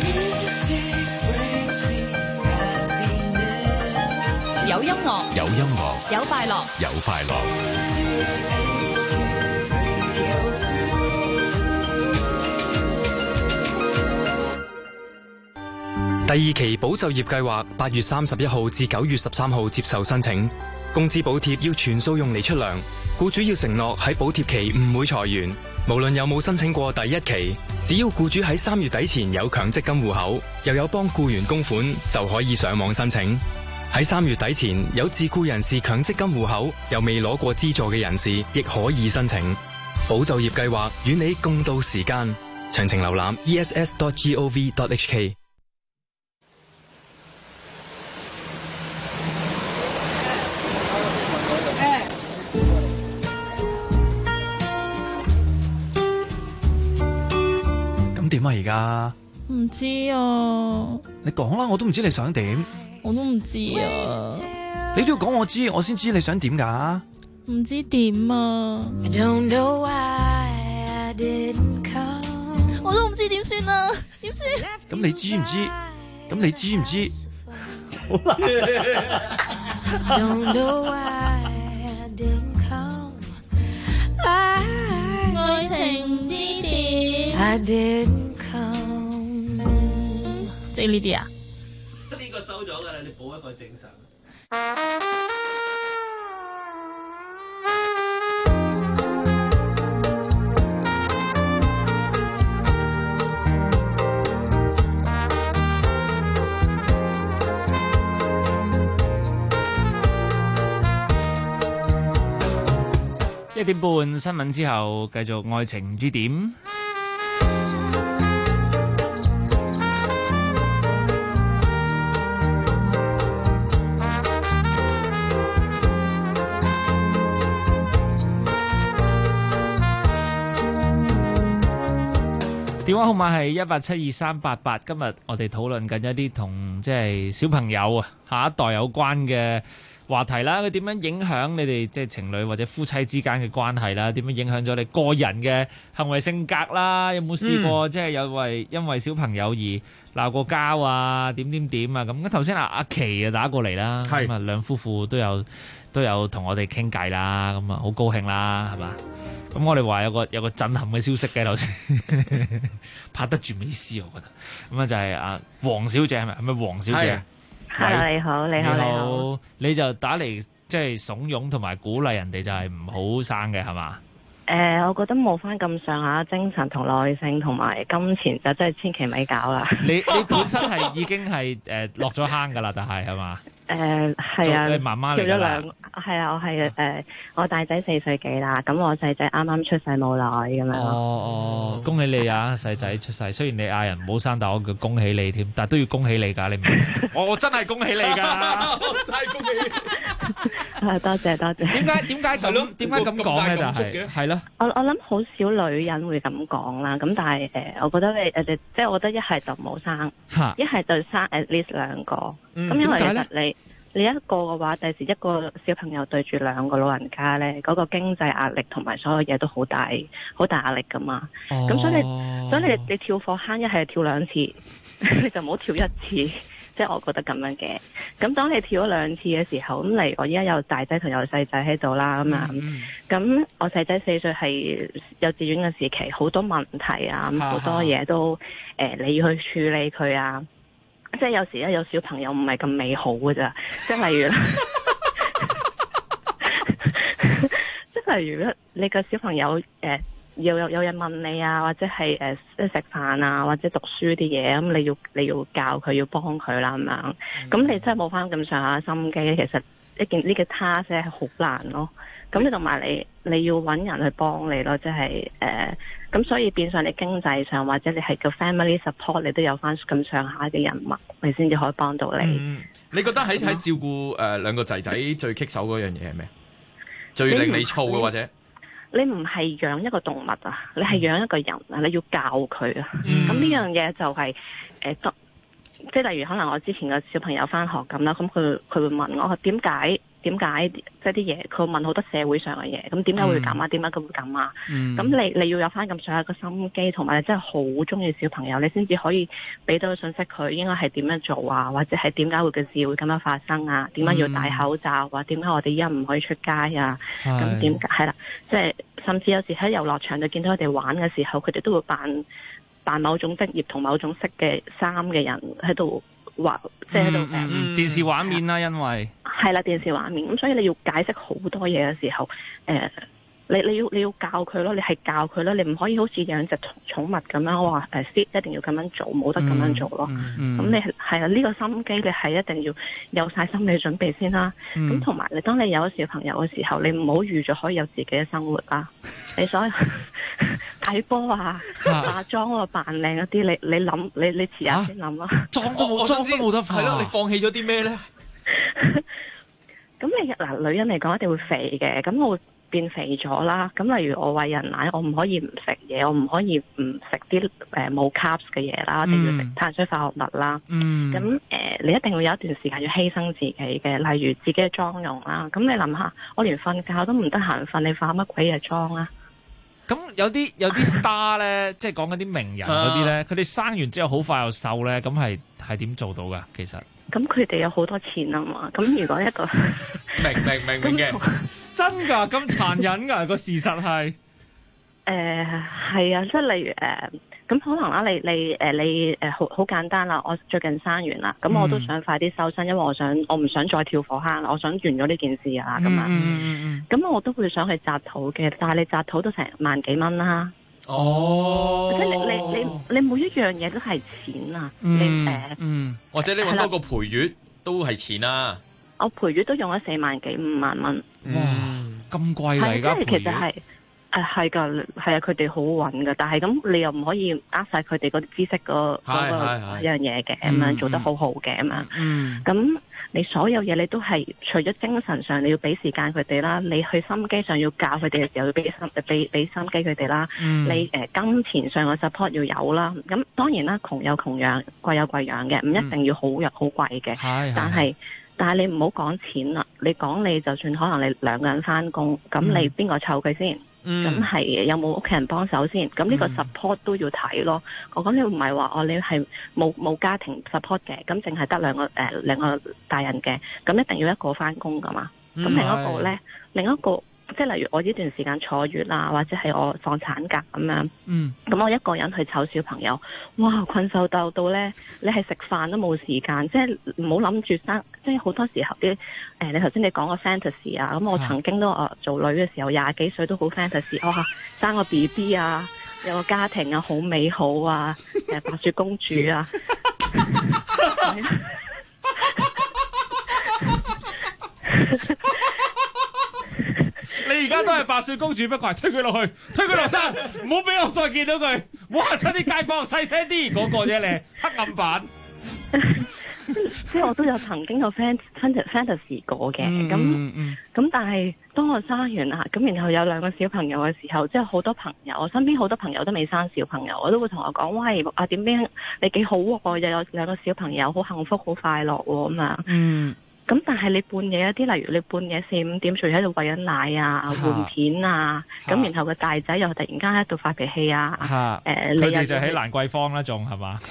有音樂， 有音樂， 有快樂， 有快樂。 第2期保就業計劃8月31號至9月13號接受申請，工資補貼要全數用嚟出糧，僱主要承諾喺補貼期唔會裁員。無論有冇申請過第1期，只要僱主喺3月底前有強積金戶口，又有幫僱員供款，就可以上網申請。喺3月底前有自僱人士強積金戶口又未攞過資助嘅人士，亦可以申請。保就業計劃與你共度時間，詳情瀏覽 ess.gov.hk。 咁點啊？而家唔知啊， 你講啦，我都唔知你想點。 我都唔知啊， 你都要講我知，我先知你想點㗎。 唔知點啊，我都唔知點算啊，點算？ 咁你知唔知？咁你知唔知？好啦。 愛情唔知點？即係呢啲啊？ 呢個收咗㗎啦，你補一個正常。 1點半新聞之後，繼續愛情唔知點。電話號碼係1872388。今日我哋討論緊一啲同即係小朋友啊、下一代有關嘅話題啦，佢點樣影響你哋即係情侶或者夫妻之間嘅關係啦？點樣影響咗你個人嘅行為性格啦？有冇試過即係因為小朋友而鬧過交啊？點啊？咁頭先阿琪啊打過嚟啦，咁啊兩夫婦都有同我哋傾偈啦，咁啊好高興啦，係嘛？咁我哋話有個震撼嘅消息嘅頭先，拍得住美斯，我覺得咁啊就係阿黃小姐係咪黃小姐？ Hello， 你好， 你就打嚟即係慫恿同埋鼓勵人哋就係唔好生嘅係嘛？ 我覺得冇翻咁上下精神同耐性同埋金錢就真係千祈咪搞啦。你本身係已經係落咗坑㗎啦，但係嘛？ 係啊， 你媽媽嚟㗎啦。 係啊，我大仔4歲幾啦，咁我細仔啱啱出世冇耐咁樣。 哦，恭喜你啊，細仔出世。雖然你嗌人唔好生，但我叫恭喜你添，但係都要恭喜你㗎，你明？我真係恭喜你㗎， 真係恭喜你。 多謝。 點解咁講咧？就係咯。 我諗好少女人會咁講啦，咁但係我覺得即係我覺得一係就冇生，一係就生 at least 兩個。咁因為其實你一個嘅話，第時一個小朋友對住兩個老人家咧，嗰個經濟壓力同埋所有嘢都好大壓力噶嘛。咁所以你跳火坑，一係跳2次，你就唔好跳1次。即係我覺得咁樣嘅。咁當你跳咗2次嘅時候，咁我依家有大仔同有細仔喺度啦，咁我細仔4歲係幼稚園嘅時期，好多問題啊，好多嘢都你要去處理佢啊。即係有時咧，有小朋友唔係咁美好㗎咋，即係例如即係例如咧，你個小朋友有人問你啊，或者係食飯啊，或者讀書啲嘢，咁你要教佢，要幫佢啦咁樣。咁你真係冇翻咁上下心機，其實呢個 task 係好難咯。咁同埋你要揾人去幫你咯，即係咁所以變相你經濟上或者你係個 family support， 你都有翻咁上下嘅人物，你先至可以幫到你。 你覺得喺照顧兩個仔仔最棘手嗰樣嘢係咩？最令你燥嘅或者？你唔係養一個動物啊，你係養一個人啊，你要教佢啊。咁呢樣嘢就係即係例如可能我之前個小朋友翻學咁啦，咁佢會問我點解即係啲嘢，佢會問好多社會上嘅嘢，咁點解會咁啊？點解佢會咁啊？咁你要有翻咁上下個心機，同埋你真係好中意小朋友，你先至可以俾到個信息佢應該係點樣做啊，或者係點解會嘅事會咁樣發生啊？點解要戴口罩啊？點解我哋依家唔可以出街啊？咁點解係啦？即係甚至有時喺遊樂場就見到佢哋玩嘅時候，佢哋都會扮某種職業同某種色嘅衫嘅人喺度畫，即係喺度電視畫面啦，因為係啦電視畫面，咁所以你要解釋好多嘢嘅時候，你要教佢咯，你係教佢咯，你唔可以好似養隻寵物咁樣，我話fit 一定要咁樣做，冇得咁樣做咯。咁你係啊，呢個心機你係一定要有晒心理準備先啦。咁同埋你當你有咗小朋友嘅時候，你唔好預咗可以有自己嘅生活啦。你所有睇波啊、化妝啊、扮靚嗰啲，你諗你遲下先諗啦。 裝都冇得化，係咯？你放棄咗啲咩咧？ 咁你女人嚟講一定會肥嘅，咁我會變肥咗啦。咁例如我餵人奶，我唔可以唔食嘢，我唔可以唔食啲冇 carbs 嘅嘢啦，一定要食碳水化合物啦。咁你一定會有一段時間要犧牲自己嘅，例如自己嘅妝容啦。咁你諗下，我連瞓覺都唔得閒瞓，你化乜鬼嘢妝啊？ 咁有啲 star 咧，即係講緊啲名人嗰啲咧，佢哋生完之後好快又瘦咧，咁係點做到噶？其實咁佢哋有好多錢啊嘛，咁如果一個明嘅， 真㗎咁殘忍㗎個事實係係啊，即係例如咁可能啦，你好簡單啦，我最近生完啦，咁我都想快啲收身，因為我唔想再跳火坑啦，我想完咗呢件事啊咁啊，咁我都會想去摘肚嘅，但係你摘肚都成萬幾蚊啦。哦，即係你每一樣嘢都係錢啊！ 或者你揾多個陪月都係錢啊！ 我陪月都用咗4萬幾5萬蚊。 哇，咁貴嚟㗎！ 其實係係㗎，係啊，佢哋好穩㗎，但係咁你又唔可以呃晒佢哋嗰啲知識嗰樣嘢嘅，咁樣做得好好嘅咁樣。咁你所有嘢你都係除咗精神上你要俾時間佢哋啦，你去心機上要教佢哋嘅時候要俾心機佢哋啦。你金錢上嘅 support 要有啦。咁當然啦，窮有窮養，貴有貴養嘅，唔一定要好貴嘅。但係但係你唔好講錢啦，你講你就算可能你兩個人翻工，咁你邊個湊佢先？咁係有冇屋企人幫手先？咁呢個 support 都要睇咯。我講你唔係話你係冇家庭 support 嘅，咁淨係得兩個大人嘅，咁一定要一個翻工噶嘛。咁另一個咧，另一個即係例如我呢段時間坐月啊，或者係我放產假咁樣，咁我一個人去湊小朋友，哇困獸鬥到咧，你係食飯都冇時間，即係唔好諗住生，即係好多時候啲你頭先你講個 fantasy 啊，咁我曾經都做女嘅時候20幾歲都好 fantasy， 生個 BB 啊，有個家庭啊，好美好啊，白雪公主啊。 你而家都係白雪公主，不過係推佢落去，推佢落山，唔好俾我再見到佢，哇！親啲街坊細聲啲，嗰個啫你黑暗版。 即係我都有曾經有 fantasy 過嘅，咁但係當我生完啦，咁然後有兩個小朋友嘅時候，即係好多朋友，我身邊好多朋友都未生小朋友，我都會同我講，喂點樣你幾好喎，又有兩個小朋友，好幸福好快樂喎咁啊。咁但係你半夜一啲，例如你半夜4、5點，仲喺度餵緊奶啊、換片啊，咁然後個大仔又突然間喺度發脾氣啊， 佢哋就喺蘭桂坊啦，仲係嘛？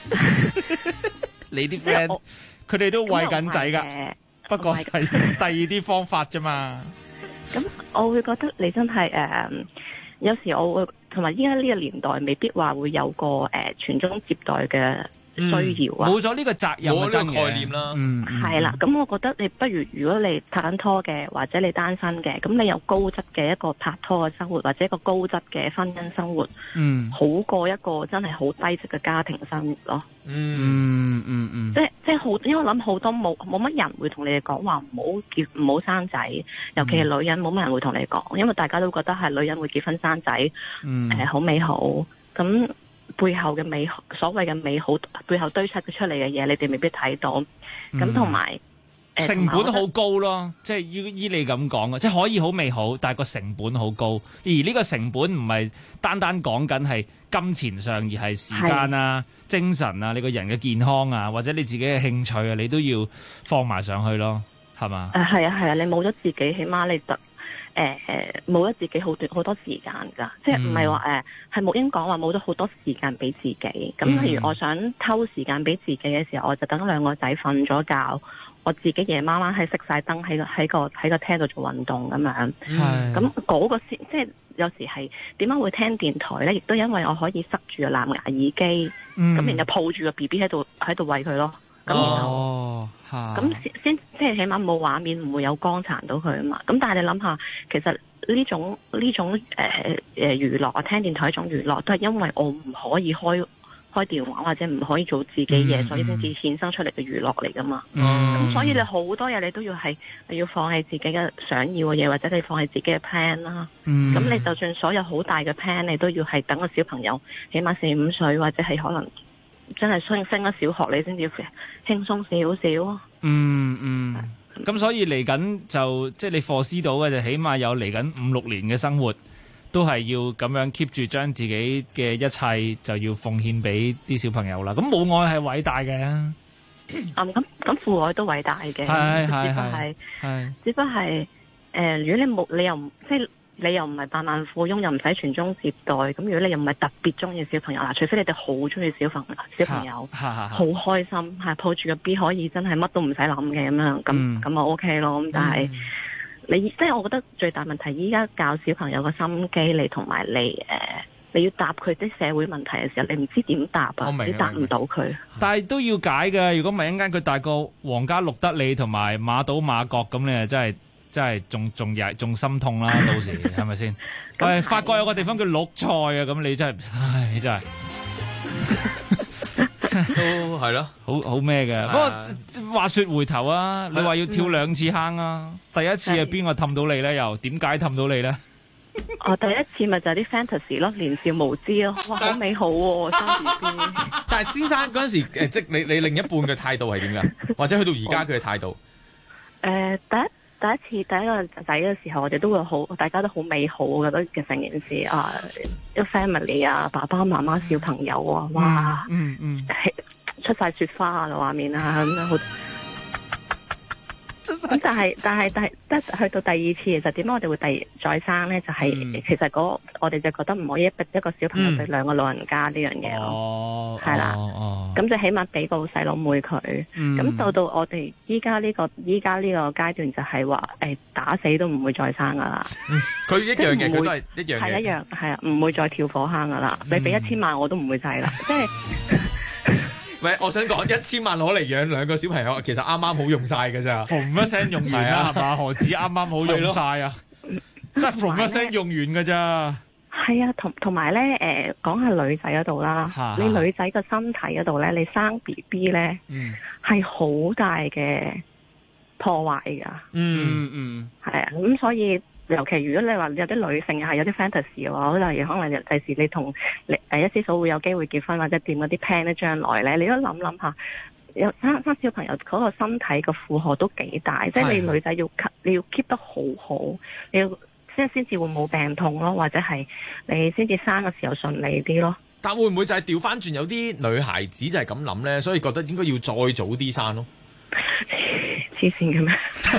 你啲 friend 佢哋都餵緊仔㗎，不過係第二啲方法啫嘛。 咁我會覺得你真係有時我會同埋依家呢個年代未必話會有個傳宗接代嘅需要啊， 冇咗呢個責任嘅概念啦。 係啦，咁我覺得你不如果你拍緊拖嘅，或者你單身嘅，咁你有高質嘅一個拍拖嘅生活，或者一個高質嘅婚姻生活，好過一個真係好低質嘅家庭生活咯。即係好，因為我諗好多冇乜人會同你哋講話唔好生仔，尤其係女人冇乜人會同你講，因為大家都覺得係女人會結婚生仔，好美好咁。背後嘅美好，所謂嘅美好，背後堆砌出嚟嘅嘢，你哋未必睇到。咁同埋成本好高咯，即係依你咁講嘅，即係可以好美好，但係個成本好高。而呢個成本唔係單單講緊係金錢上，而係時間啊、精神啊、你個人嘅健康啊，或者你自己嘅興趣啊，你都要放埋上去咯，係嘛？ 係啊，你冇咗自己，起碼你冇咗自己好多時間㗎，即係唔係話係木英講話冇咗好多時間俾自己。咁例如我想偷時間俾自己嘅時候，我就等兩個仔瞓咗覺，我自己夜媽媽係熄晒燈喺個廳度做運動咁樣。咁嗰個先即係有時係點解會聽電台咧？亦都因為我可以塞住個藍牙耳機，咁然後抱住個 BB 喺度餵佢咯。咁然後咁先即係起碼冇畫面，唔會有光殘到佢啊嘛。咁但係你諗下，其實呢種娛樂啊，聽電台一種娛樂，都係因為我唔可以開電話或者唔可以做自己嘢，所以先至衍生出嚟嘅娛樂嚟噶嘛。咁所以你好多嘢你都要要放棄自己嘅想要嘅嘢，或者你放棄自己嘅 plan 啦。咁你就算所有好大嘅 plan，你都要係等個小朋友起碼4、5歲，或者係可能真係升咗小學，你先至輕鬆少少。 咁所以嚟緊就即係你 foresee 到嘅就起碼有嚟緊5、6年嘅生活，都係要咁樣 keep 住將自己嘅一切就要奉獻俾啲小朋友啦。咁母愛係偉大嘅， 咁父愛都偉大嘅，只不過係如果你又唔即係。你又唔係百萬富翁，又唔使傳宗接代，咁如果你又唔係特別中意小朋友，除非你哋好中意小朋友，好開心，抱住個 B 可以真係乜都唔使諗嘅咁樣，咁就 OK 咯。咁但係你即係我覺得最大問題，依家教小朋友個心機，你同埋你要答佢啲社會問題嘅時候，你唔知點答啊，你答唔到佢。但係都要解嘅，如果唔係一陣間佢大個皇家陸德利同埋馬島馬國咁，你真係仲心痛啦，到時係咪先？喂，法國有個地方叫鹿菜啊，咁你真係，唉，真係都係咯，好咩嘅。不過話說回頭啊，你話要跳2次坑啊，第一次係邊個氹到你咧？又點解氹到你咧？第一次咪就係啲 fantasy 咯，年少無知咯，哇，好美好喎，生 BB。但係先生嗰陣時，即係你另一半嘅態度係點㗎？或者去到而家佢嘅態度？第一個仔嘅時候，我哋都會大家都好美好，我覺得嘅成件事啊，一 family 啊，爸爸媽媽小朋友啊，哇，出晒雪花啊，畫面啊，咁樣好。 咁但係去到第二次，其實點解我哋會再生咧？就係、其實我哋就覺得唔可以一個小朋友對兩個老人家呢樣嘢咯，係啦。咁就起碼俾個細佬妹佢。咁到我哋依家呢個階段就係話打死都唔會再生噶啦。 佢一樣嘅，佢都係一樣嘅。 係一樣，係啊，唔會再跳火坑噶啦。你俾1000萬我都唔會制啦，即係。 喂，我想講1000萬攞嚟養兩個小朋友，其實啱啱好用晒㗎咋， 嘭一聲用完啦，係嘛？何止啱啱好用晒啊？即係嘭一聲用完㗎咋？ 係啊，同埋咧，講下女仔嗰度啦。你女仔個身體嗰度咧，你生 BB 咧，係好大嘅破壞㗎。係啊，咁所以。尤其如果你話有啲女性係有啲 fantasy 嘅話，可能第時你同一師嫂會有機會結婚或者掂嗰啲 plan 咧，將來咧，你都諗下，有生小朋友嗰個身體個負荷都幾大，即係你女仔你要 keep 得好好，你要先至會冇病痛咯，或者係你先至生嘅時候順利啲咯。 但會唔會就係調翻轉有啲女孩子就係咁諗咧，所以覺得應該要再早啲生咯？ 黐線嘅咩？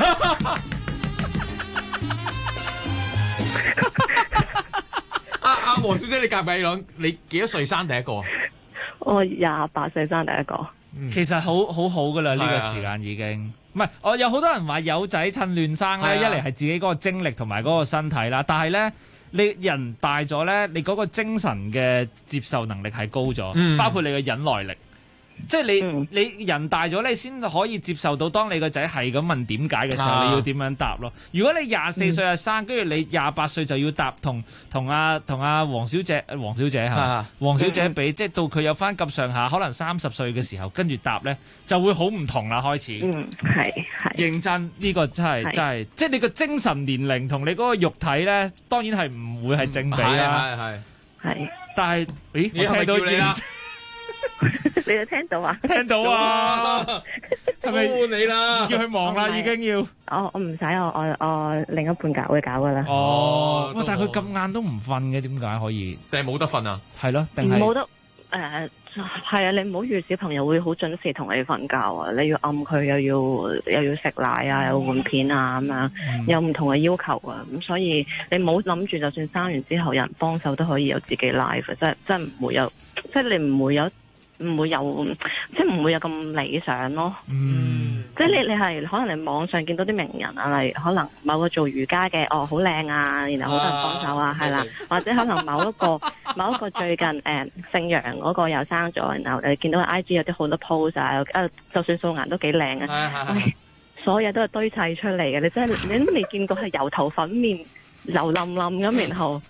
黃小姐，你隔壁你幾多歲生第一個？ 我28歲生第一個。 其實好好噶啦，呢個時間已經。唔係，我有好多人話有仔趁亂生咧，一嚟係自己嗰個精力同埋嗰個身體啦，但係咧你人大咗咧，你嗰個精神嘅接受能力係高咗，包括你嘅忍耐力。即係你人大咗，你先可以接受到，當你個仔係咁問點解嘅時候，你要點樣答咯？如果你24歲就生，跟住你28歲就要答同阿黃小姐比，即係到佢有翻咁上下，可能30歲嘅時候，跟住答咧就會好唔同啦。開始， 係認真呢個真係，即係你個精神年齡同你嗰個肉體咧，當然係唔會係正比啦。 係， 但係，咦？ 我聽到你啦。 你有聽到啊？ 聽到啊！係咪你啦？ 要去忙啦，已經要。 我唔使，我另一半會搞噶啦。 但係佢咁晏都唔瞓嘅，點解可以？ 定係冇得瞓啊？ 係咯，定係冇得係啊！你唔好預小朋友會好準時同你瞓覺啊！你要按佢，又要食奶啊，又換片啊咁樣，有唔同嘅要求啊！咁所以你唔好諗住，就算生完之後有人幫手都可以有自己 life， 真唔會有，即係你唔會有，即係唔會有咁理想咯。即係你係可能你網上見到啲名人啊，例如可能某個做瑜伽嘅，好靚啊，然後好多人幫手啊，係啦，或者可能某一個最近姓楊嗰個又生咗，然後你見到 IG 有啲好多 pose 啊，就算素顏都幾靚啊，所有都係堆砌出嚟嘅，你都未見過係油頭粉面油冧冧咁，然後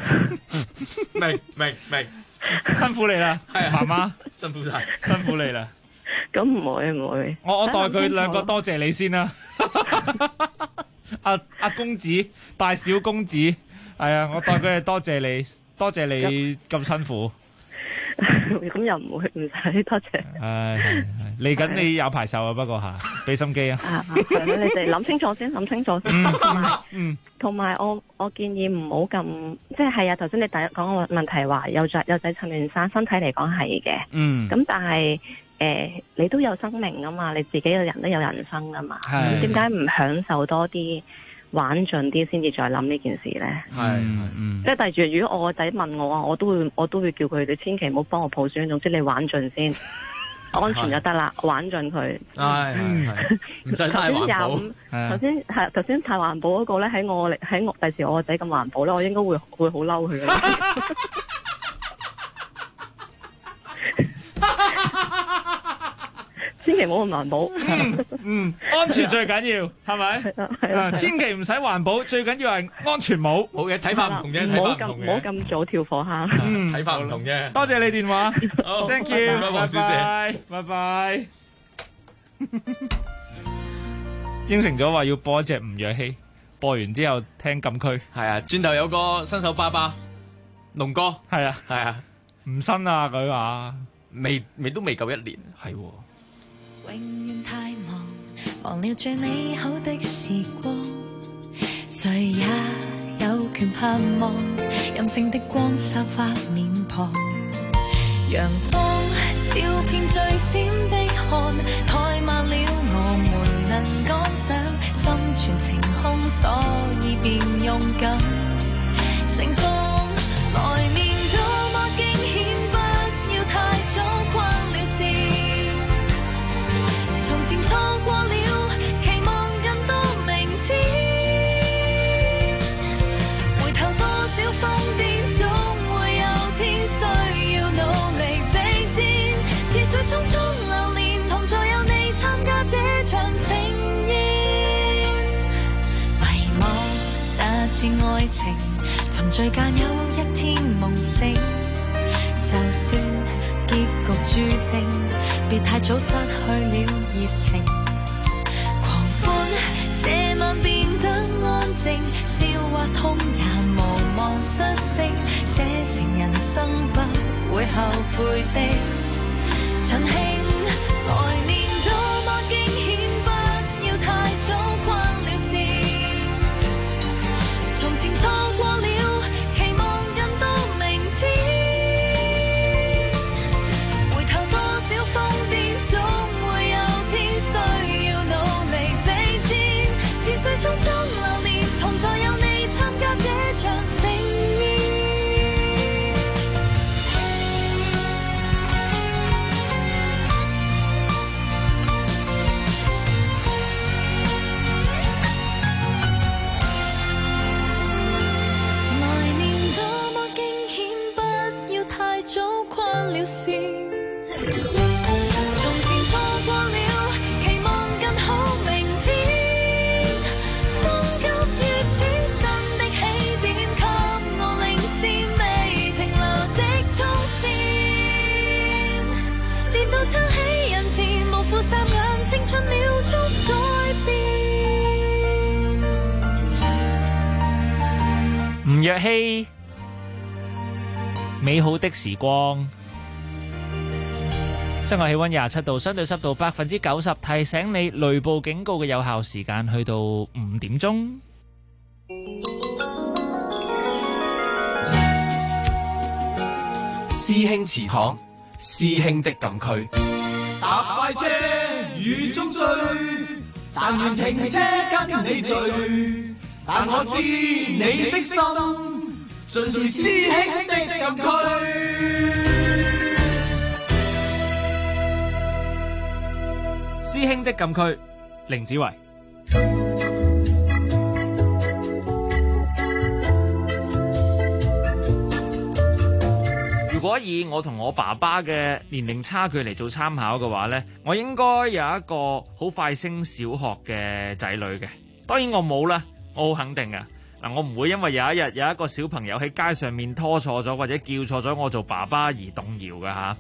明。 辛苦你啦，係媽媽， 辛苦晒， 辛苦你啦。 咁唔會， 我代佢兩個多謝你先啦。阿公子，大小公子，係啊，我代佢哋多謝你咁辛苦。 咁又唔使多謝。 嚟緊你有排受啊，不過俾心機啊。 係啦，你哋諗清楚先。同埋我建議唔好咁，即係啊，頭先你第一講個問題話有仔趁亂生，身體嚟講係嘅。咁但係你都有生命啊嘛，你自己嘅人都有人生啊嘛。咁點解唔享受多啲？玩盡啲先至再諗呢件事咧，即係例如如果我個仔問我啊，我都會叫佢哋千祈唔好幫我抱孫，總之你玩盡先，安全就得啦，玩盡佢。 唔使太環保。 頭先太環保嗰個咧，喺我第時我個仔咁環保咧，我應該會好嬲佢嘅。千祈唔好咁環保， 安全最緊要，係咪？係千祈唔使環保，最緊要係安全冇。 好嘅，睇法唔同啫， 唔好咁早跳火坑。 睇法唔同啫。 多謝你電話，Thank you， 黃小姐， 拜拜。應承咗話要播一隻吳若希，播完之後聽禁區。 係啊，轉頭有個新手爸爸，龍哥。 係啊，唔新啊，佢話都未夠1年，係。 永遠太忙，忘了最美好的時光，誰也有權盼望任性的光灑發面龐，陽光照遍最閃的汗，太慢了我們能趕上所以便勇敢盛放。來年多麼驚險，不要太早關了事。從前錯過了，期望更多明天。回頭多少瘋癲，總會有天需要努力備戰。似水匆匆流連，同在有你參加這場盛宴。遺忘那次愛情，沉醉間有一天夢醒。就算結局注定，別太早失去了熱情。狂歡這晚變得安靜，笑或痛也無望失聲，寫成人生不會後悔的盡興。來年多麼驚險，不要太早關了事。從前錯過了，期望更多明天。回頭多少瘋癲，總會有天需要努力備戰。似水匆匆流連，同在有你參加這場盛宴。來年多麼驚險，不要太早關了線。從前錯過了，期望更好明天。風急雨淺，新的起點，給我領先未停留的衝線。跌到撐起人前，無負霎眼，青春秒速改變。 吳若希，美好的時光。室外氣溫27度，相對濕度90%，提醒你雷暴警告嘅有效時間去到5點鐘。 師兄祠堂，師兄的禁區。 搭快車雨中追，但願停車跟你聚。但我知你的心，盡是師兄的禁區。 師兄的禁區，凌子維。如果以我同我爸爸嘅年齡差距嚟做參考嘅話呢，我應該有一個好快升小學嘅仔女嘅。當然我冇啦，我好肯定啊。嗱，我唔會因為有一日有一個小朋友喺街上面拖錯咗或者叫錯咗我做爸爸而動搖㗎吓。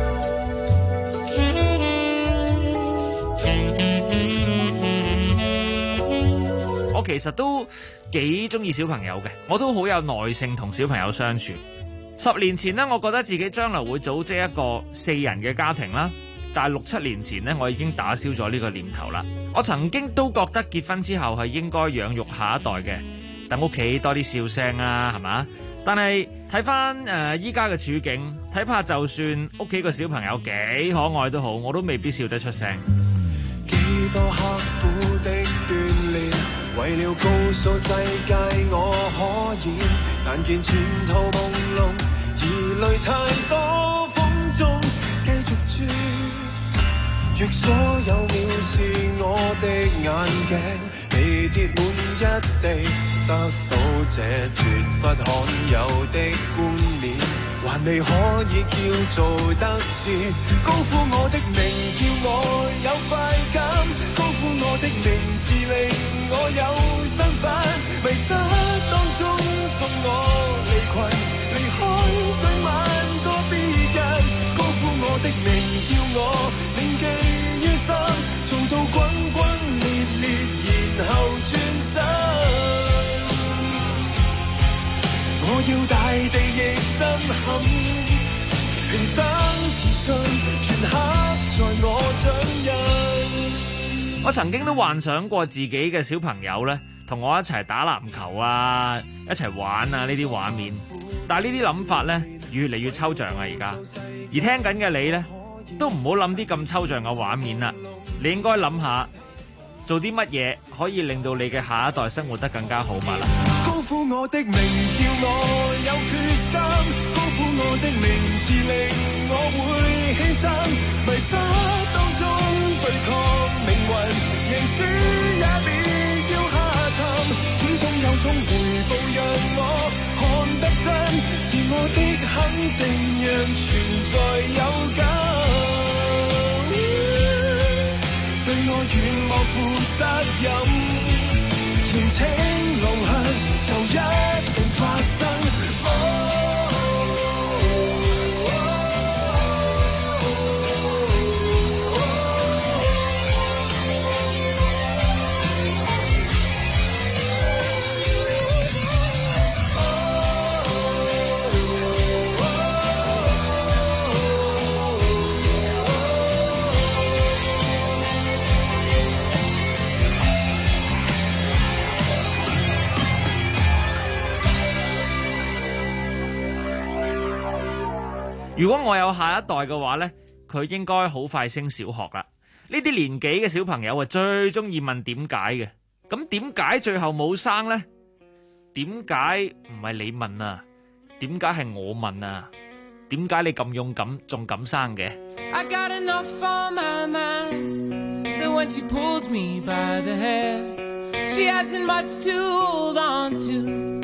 我其實都幾中意小朋友嘅，我都好有耐性同小朋友相處。10年前呢，我覺得自己將來會組織一個4人嘅家庭啦，但係6、7年前呢，我已經打消咗呢個念頭啦。我曾經都覺得結婚之後係應該養育下一代嘅，等屋企多啲笑聲啊，係嘛？但係睇翻依家嘅處境，睇怕就算屋企個小朋友幾可愛都好，我都未必笑得出聲。 幾多刻苦的鍛鍊，為了告訴世界我可以，但見前途朦朧，疑慮太多，風中繼續轉。若所有藐視我的眼鏡，被貼滿一地，得到這絕不罕有的冠冕，還未可以叫做得志。高呼我的名，叫我有快感，高呼我的名字，令我有身份。迷失當中，送我離群，離開上萬個別人。高呼我的名，叫我銘記於心，做到滾滾烈烈，然後轉身。我要大地亦震撼，平生自信全刻在我掌印。 我曾經都幻想過自己嘅小朋友呢，同我一齊打籃球啊，一齊玩啊呢啲畫面，但係呢啲諗法呢，越嚟越抽象啊而家。而聽緊嘅你呢，都唔好諗啲咁抽象嘅畫面啦，你應該諗下做啲乜嘢可以令到你嘅下一代生活得更加好嘛啦？ 高呼我的名叫我有決心，高呼我的名字令我會犧牲，迷失當中對抗命運，贏輸也別要下沉，始終有種回報讓我看得真，自我的肯定讓存在有感，對我願望負責任，年青浪向就一定發生。 如果我有下一代嘅話呢，佢應該好快升小學啦。呢啲年紀嘅小朋友啊，最中意問點解嘅。咁點解最後冇生呢？點解唔係你問啊？點解係我問啊？點解你咁勇敢仲敢生嘅？I got enough on my mind that when she pulls me by the hair, she hasn't much to hold on to.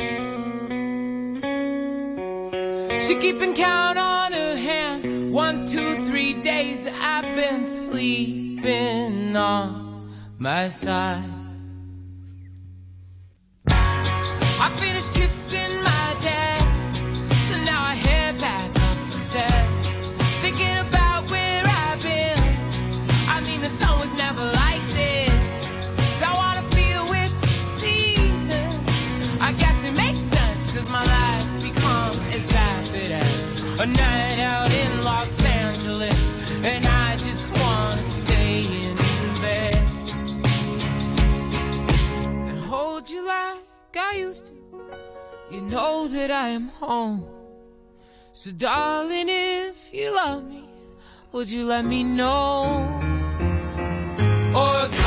She keeping count on her hand. 1, 2, 3 days I've been sleeping on my side. I finished kissing my dad, so now I head back up the steps, thinking about where I've been. I mean the sun was never like this. I wanna feel with seasons. I guess it makes sense, 'cause my life's become as vapid as a night out in Los Angeles, and I just wanna stay in bed and hold you like I used to. You know that I am home, so darling, if you love me, would you let me know? Or